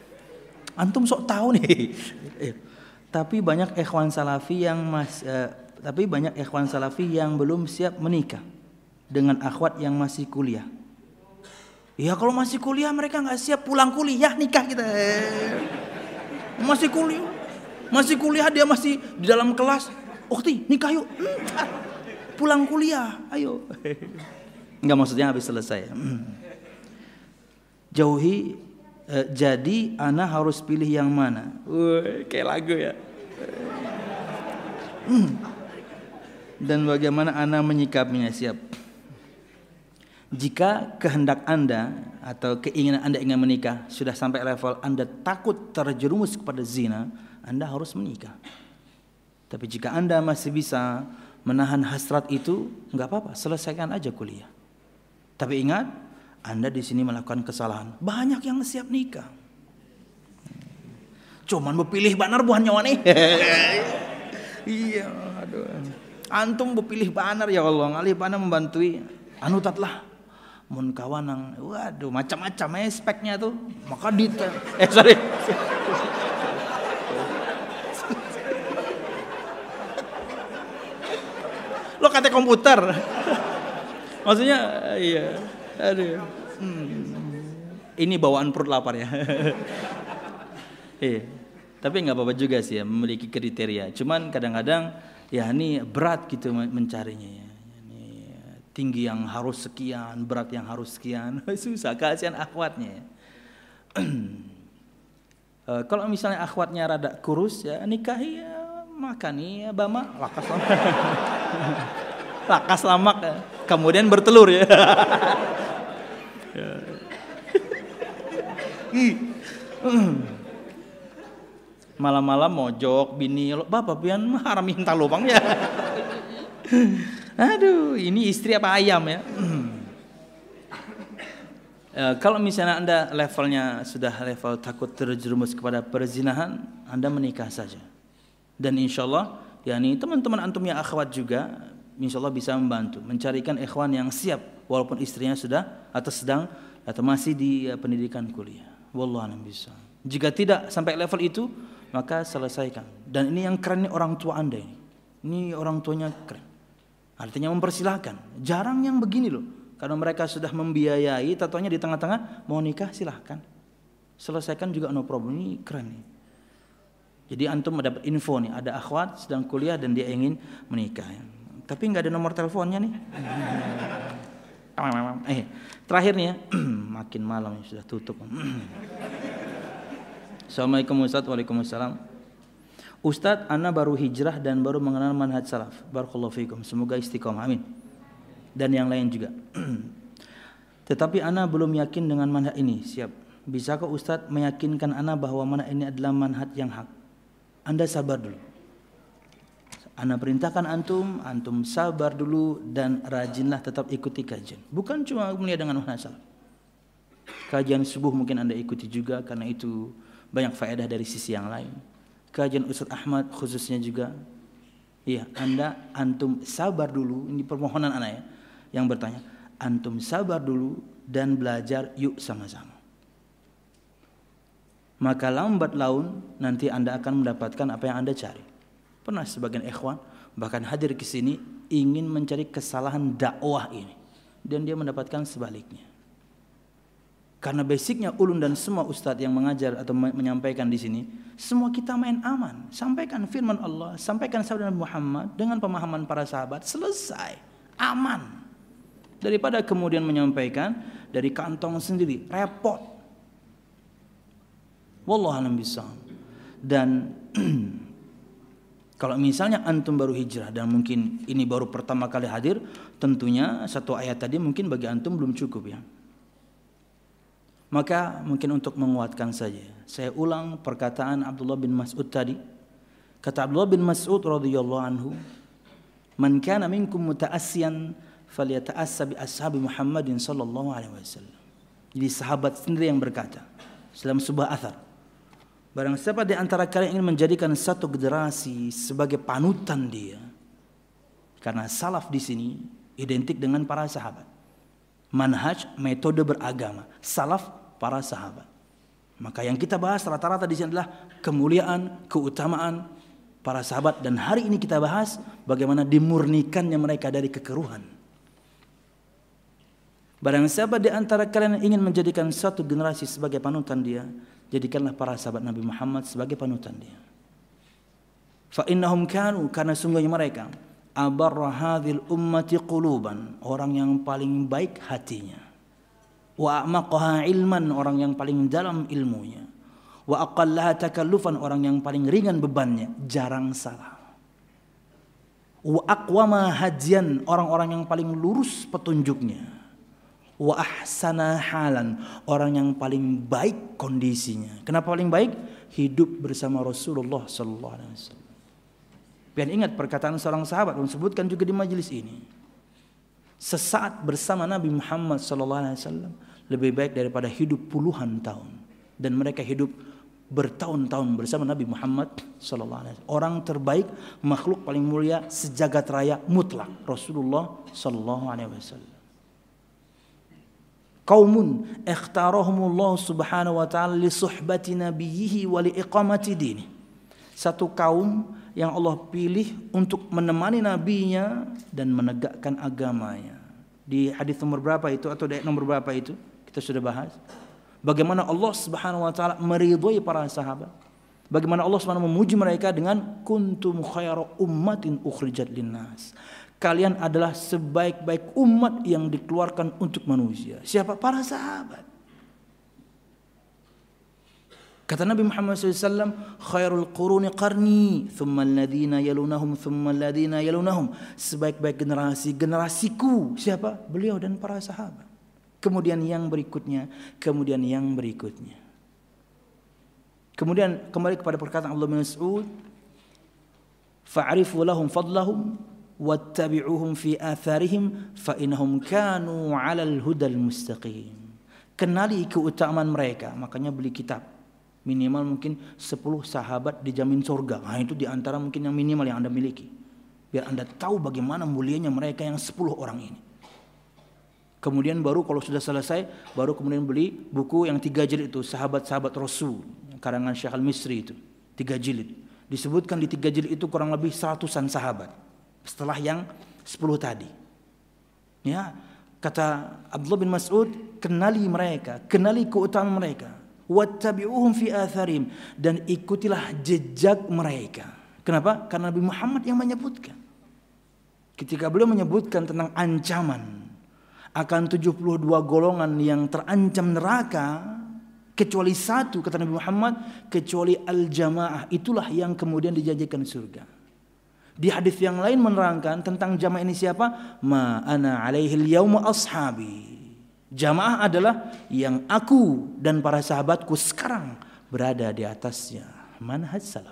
Antum sok tahu nih. Tapi banyak ikhwan salafi yang mas, uh, Tapi banyak ikhwan salafi yang belum siap menikah dengan akhwat yang masih kuliah. Ya kalau masih kuliah mereka nggak siap, pulang kuliah nikah kita. Masih kuliah, masih kuliah dia masih di dalam kelas. Ukhti nikah yuk. Pulang kuliah, ayo. Nggak, maksudnya habis selesai. Jauhi, eh, jadi ana harus pilih yang mana? Wih, kayak lagu ya. Dan bagaimana ana menyikapinya? Siap. Jika kehendak Anda atau keinginan Anda ingin menikah sudah sampai level Anda takut terjerumus kepada zina, Anda harus menikah. Tapi jika Anda masih bisa menahan hasrat itu, nggak apa-apa, selesaikan aja kuliah. Tapi ingat, Anda di sini melakukan kesalahan. Banyak yang siap nikah, cuman berpilih banar bukan nyawa nih. Iya, aduh. Antum berpilih banar ya Allah, ngalih banar membantui. Anutatlah. Mun kawanang, waduh macam-macam ya speknya tuh, maka detail. Eh sorry. Lo kata komputer. Maksudnya iya. Aduh. Hmm. Ini bawaan perut lapar ya. Iya. Tapi nggak apa-apa juga sih ya memiliki kriteria. Cuman kadang-kadang ya ini berat gitu mencarinya ya. Tinggi yang harus sekian, berat yang harus sekian, susah, kasihan akhwatnya. uh, kalau misalnya akhwatnya rada kurus ya nikahi ya, makani ya bama lakas lamak, lakas lamak ya. Kemudian bertelur ya. Malam-malam mojok bini, bapak pian haramin talupang ya. Aduh, ini istri apa ayam ya? E, kalau misalnya Anda levelnya sudah level takut terjerumus kepada perzinahan, Anda menikah saja. Dan insya Allah, yakni teman-teman antum yang akhwat juga, insya Allah bisa membantu mencarikan ikhwan yang siap, walaupun istrinya sudah atau sedang atau masih di uh, pendidikan kuliah. Wallahu a'lam bishawab. Jika tidak sampai level itu, maka selesaikan. Dan ini yang keren nih orang tua Anda ini. Ini orang tuanya keren. Artinya mempersilahkan. Jarang yang begini loh. Karena mereka sudah membiayai, tatonya di tengah-tengah mau nikah silahkan. Selesaikan juga no problem. Ini keren nih. Jadi antum mendapat info nih, ada akhwat sedang kuliah dan dia ingin menikah. Tapi nggak ada nomor teleponnya nih. Eh, terakhir nih ya, makin malam ya, sudah tutup. Assalamualaikum Ustaz. Waalaikumsalam. Ustadz, ana baru hijrah dan baru mengenal manhaj salaf. Barakallahu fikum. Semoga istiqomah. Amin. Dan yang lain juga. Tetapi ana belum yakin dengan manhaj ini. Siap. Bisakah Ustadz meyakinkan ana bahwa manhaj ini adalah manhaj yang hak? Anda sabar dulu. Ana perintahkan antum, antum sabar dulu dan rajinlah tetap ikuti kajian. Bukan cuma melihat dengan manhaj salaf. Kajian subuh mungkin Anda ikuti juga karena itu banyak faedah dari sisi yang lain. Kajian Ustaz Ahmad khususnya juga. Iya, Anda antum sabar dulu. Ini permohonan anak ya yang bertanya. Antum sabar dulu dan belajar yuk sama-sama. Maka lambat laun nanti Anda akan mendapatkan apa yang Anda cari. Pernah sebagian ikhwan bahkan hadir ke sini ingin mencari kesalahan dakwah ini dan dia mendapatkan sebaliknya. Karena basicnya ulun dan semua ustadz yang mengajar atau menyampaikan di sini, semua kita main aman. Sampaikan firman Allah, sampaikan sabda Nabi Muhammad dengan pemahaman para sahabat, selesai, aman. Daripada kemudian menyampaikan dari kantong sendiri, repot. Wallahu a'lam bishawab. Dan kalau misalnya antum baru hijrah dan mungkin ini baru pertama kali hadir, tentunya satu ayat tadi mungkin bagi antum belum cukup ya. Maka mungkin untuk menguatkan saja, saya ulang perkataan Abdullah bin Mas'ud tadi. Kata Abdullah bin Mas'ud radhiyallahu anhu, "Man kana minkum muta'assiyan falyata'assa bi ashabi Muhammadin sallallahu alaihi wasallam." Jadi sahabat sendiri yang berkata dalam sebuah athar, barang siapa di antara kalian ingin menjadikan satu generasi sebagai panutan dia, karena salaf di sini identik dengan para sahabat. Manhaj, metode beragama, salaf, para sahabat. Maka yang kita bahas rata-rata di sini adalah kemuliaan, keutamaan para sahabat, dan hari ini kita bahas bagaimana dimurnikannya mereka dari kekeruhan. Barang siapa di antara kalian yang ingin menjadikan satu generasi sebagai panutan dia, jadikanlah para sahabat Nabi Muhammad sebagai panutan dia. Fa innahum kanu, karena sungguhnya mereka, abarra hadhil ummati quluban, orang yang paling baik hatinya, wa a'maqaha ilman, orang yang paling dalam ilmunya, wa aqallaha takallufan, orang yang paling ringan bebannya, jarang salah, wa aqwama hadiyan, orang-orang yang paling lurus petunjuknya, wa ahsana halan, orang yang paling baik kondisinya. Kenapa paling baik? Hidup bersama Rasulullah sallallahu alaihi wasallam. Dan ingat perkataan seorang sahabat yang disebutkan juga di majelis ini. Sesaat bersama Nabi Muhammad sallallahu alaihi wasallam lebih baik daripada hidup puluhan tahun. Dan mereka hidup bertahun-tahun bersama Nabi Muhammad sallallahu alaihi wasallam. Orang terbaik, makhluk paling mulia sejagat raya mutlak, Rasulullah sallallahu alaihi wasallam. Qaumun ikhtarahumullah subhanahu wa ta'ala li suhbati nabiyhi wa li iqamati dini. Satu kaum yang Allah pilih untuk menemani nabinya dan menegakkan agamanya. Di hadis nomor berapa itu atau ayat nomor berapa itu kita sudah bahas. Bagaimana Allah Subhanahu wa taala meridhai para sahabat. Bagaimana Allah Subhanahu wa taala memuji mereka dengan kuntum khairu ummatin ukhrijat linnas. Kalian adalah sebaik-baik umat yang dikeluarkan untuk manusia. Siapa? Para sahabat. Kata Nabi Muhammad shallallahu alaihi wasallam, khairul quruni qarni, thumma alladhina yalunahum, thumma alladhina yalunahum. Sebaik-baik generasi, generasiku. Siapa? Beliau dan para sahabat. Kemudian yang berikutnya, kemudian yang berikutnya. Kemudian kembali kepada perkataan Allah bin Mas'ud, fa'rifu lahum fadlahum wattabi'uhum fi atharihim fa innahum kanu 'alal hudal mustaqim. Kenali keutamaan mereka, makanya beli kitab. Minimal mungkin sepuluh sahabat dijamin surga. Nah, itu diantara mungkin yang minimal yang Anda miliki. Biar Anda tahu bagaimana mulianya mereka yang sepuluh orang ini. Kemudian baru kalau sudah selesai, baru kemudian beli buku yang tiga jilid itu, Sahabat-sahabat Rasul, karangan Syekh Al-Misri itu, tiga jilid. Disebutkan di tiga jilid itu kurang lebih seratusan sahabat. Setelah yang sepuluh tadi. Ya, kata Abdullah bin Mas'ud, kenali mereka, kenali keutamaan mereka. Wattabi'uhum fi atharihim, dan ikutilah jejak mereka. Kenapa? Karena Nabi Muhammad yang menyebutkan. Ketika beliau menyebutkan tentang ancaman akan tujuh puluh dua golongan yang terancam neraka, kecuali satu, kata Nabi Muhammad, kecuali al-jamaah, itulah yang kemudian dijanjikan surga. Di hadis yang lain menerangkan tentang jamaah ini siapa? Ma ana alaihil yauma ashabi. Jamaah adalah yang aku dan para sahabatku sekarang berada di atasnya, manhaj salaf.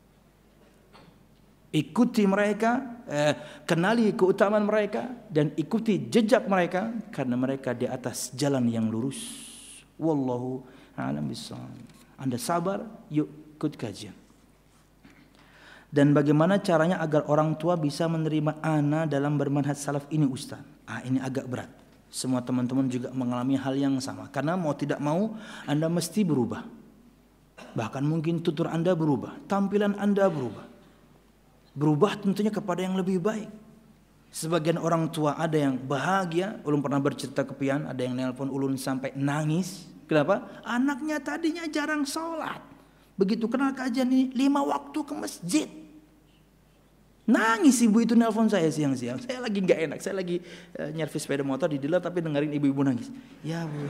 Ikuti mereka, eh, kenali keutamaan mereka, dan ikuti jejak mereka, karena mereka di atas jalan yang lurus. Wallahu a'lam bishawab. Anda sabar, yuk ikut kajian. Dan bagaimana caranya agar orang tua bisa menerima ana dalam bermanhaj salaf ini, Ustaz? Ah, ini agak berat. Semua teman-teman juga mengalami hal yang sama. Karena mau tidak mau Anda mesti berubah. Bahkan mungkin tutur Anda berubah, tampilan Anda berubah. Berubah tentunya kepada yang lebih baik. Sebagian orang tua ada yang bahagia, ulun pernah bercerita ke pian, ada yang nelpon ulun sampai nangis. Kenapa? Anaknya tadinya jarang sholat. Begitu kenal kajian ini, lima waktu ke masjid. Nangis ibu itu nelpon saya siang-siang. Saya lagi nggak enak, saya lagi uh, nyervis sepeda motor di dealer tapi dengerin ibu-ibu nangis. Ya bu,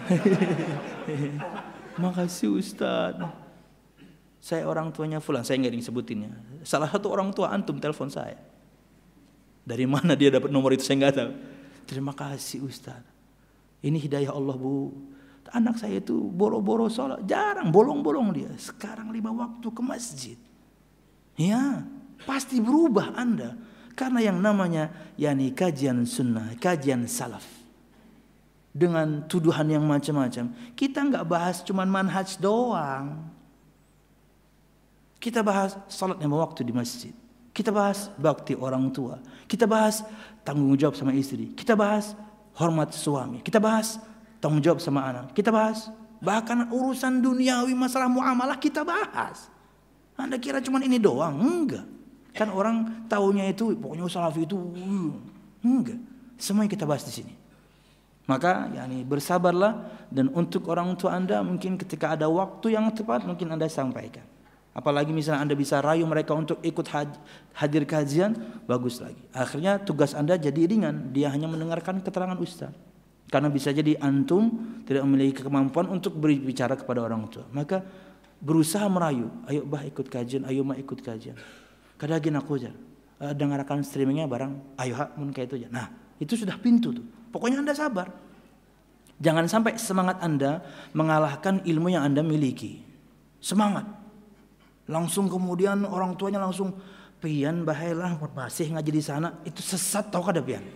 makasih Ustaz. Saya orang tuanya fulan, saya nggak disebutinnya. Salah satu orang tua antum telepon saya. Dari mana dia dapat nomor itu saya nggak tahu. Terima kasih Ustaz. Ini hidayah Allah bu. Anak saya itu boro-boro sholat, jarang bolong-bolong dia. Sekarang lima waktu ke masjid. Ya. Pasti berubah Anda. Karena yang namanya yakni kajian sunnah, kajian salaf, dengan tuduhan yang macam-macam, kita nggak bahas cuman manhaj doang. Kita bahas salat lima waktu di masjid. Kita bahas bakti orang tua. Kita bahas tanggung jawab sama istri. Kita bahas hormat suami. Kita bahas tanggung jawab sama anak. Kita bahas bahkan urusan duniawi, masalah muamalah kita bahas. Anda kira cuman ini doang? Enggak. Kan orang taunya itu pokoknya salafi itu enggak. Semua yang kita bahas di sini. Maka yani bersabarlah, dan untuk orang tua Anda mungkin ketika ada waktu yang tepat mungkin Anda sampaikan. Apalagi misalnya Anda bisa rayu mereka untuk ikut hadir kajian, bagus lagi. Akhirnya tugas Anda jadi ringan, dia hanya mendengarkan keterangan ustaz. Karena bisa jadi antum tidak memiliki kemampuan untuk berbicara kepada orang tua. Maka berusaha merayu, ayo bah ikut kajian, ayo mah ikut kajian. Kadang aku aja dengarkan streamingnya barang, ayo hak mun kayak itu aja. Nah, itu sudah pintu tuh. Pokoknya Anda sabar. Jangan sampai semangat Anda mengalahkan ilmu yang Anda miliki. Semangat. Langsung kemudian orang tuanya langsung, pian bahaylah masih ngaji di sana, itu sesat tau kada pian.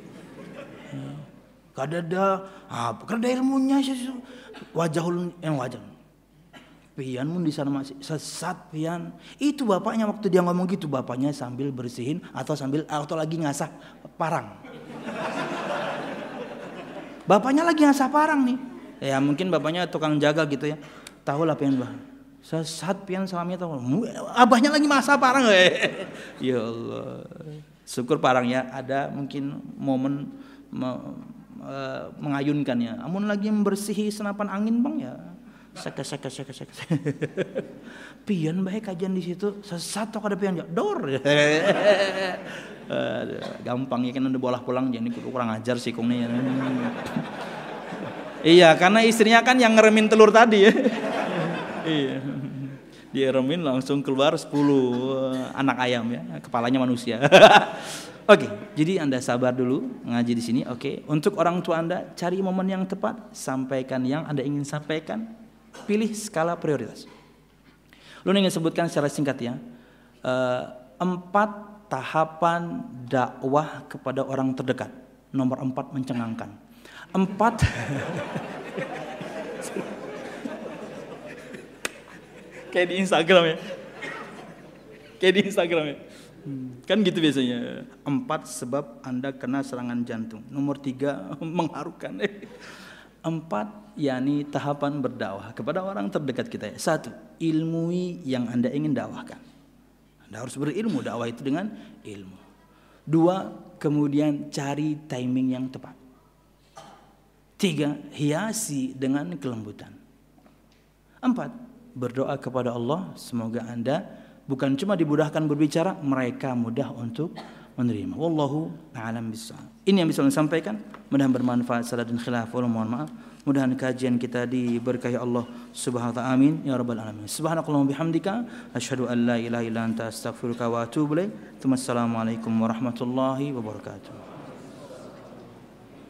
Kada ada, apa kada ilmunya sih, wajahul yang wajah. Pian mun di sana masih sesat pian. Itu bapaknya waktu dia ngomong gitu, bapaknya sambil bersihin atau sambil atau lagi ngasah parang. Bapaknya lagi ngasah parang nih. Ya mungkin bapaknya tukang jaga gitu ya. Tahu lah pian bah. Sesat pian suaminya tahu. Abahnya lagi masak parang. Ya Allah. Syukur parangnya ada mungkin momen me, uh, mengayunkan ya. Amun lagi membersihi senapan angin bang ya. Seka seka seka seka. Pian baik kajian di situ. Sesat atau kada pian ya. Dor. Gampang ya kan udah bolah pulang, jadi kurang ajar sih kongnya. Iya, karena istrinya kan yang ngeremin telur tadi ya. Iya. Dia remin langsung keluar sepuluh anak ayam ya, kepalanya manusia. Oke, jadi Anda sabar dulu ngaji di sini. Oke, untuk orang tua Anda cari momen yang tepat, sampaikan yang Anda ingin sampaikan, pilih skala prioritas. Lu ingin sebutkan secara singkat ya, uh, empat tahapan dakwah kepada orang terdekat. Nomor empat mencengangkan. Empat kayak di Instagram ya. Kayak di Instagram ya. Hmm. Kan gitu biasanya. Empat sebab Anda kena serangan jantung. Nomor tiga mengharukan. Empat yakni tahapan berdakwah kepada orang terdekat kita. Satu, ilmui yang Anda ingin dakwahkan. Anda harus berilmu, dakwah itu dengan ilmu. Dua, kemudian cari timing yang tepat. Tiga, hiasi dengan kelembutan. Empat, berdoa kepada Allah semoga Anda bukan cuma dimudahkan berbicara, mereka mudah untuk menerima. Wallahu a'lam bishawab. Ini yang bisa saya sampaikan, mudah-mudahan bermanfaat. Salah dan khilaf, mohon maaf. Mudah-mudahan kajian kita diberkahi Allah Subhanahu wa ta'ala. Amin ya rabbal alamin. Subhanakallahumma bihamdika asyhadu an la ilaha illa anta astaghfiruka wa atubu ilaik. Assalamualaikum warahmatullahi wabarakatuh.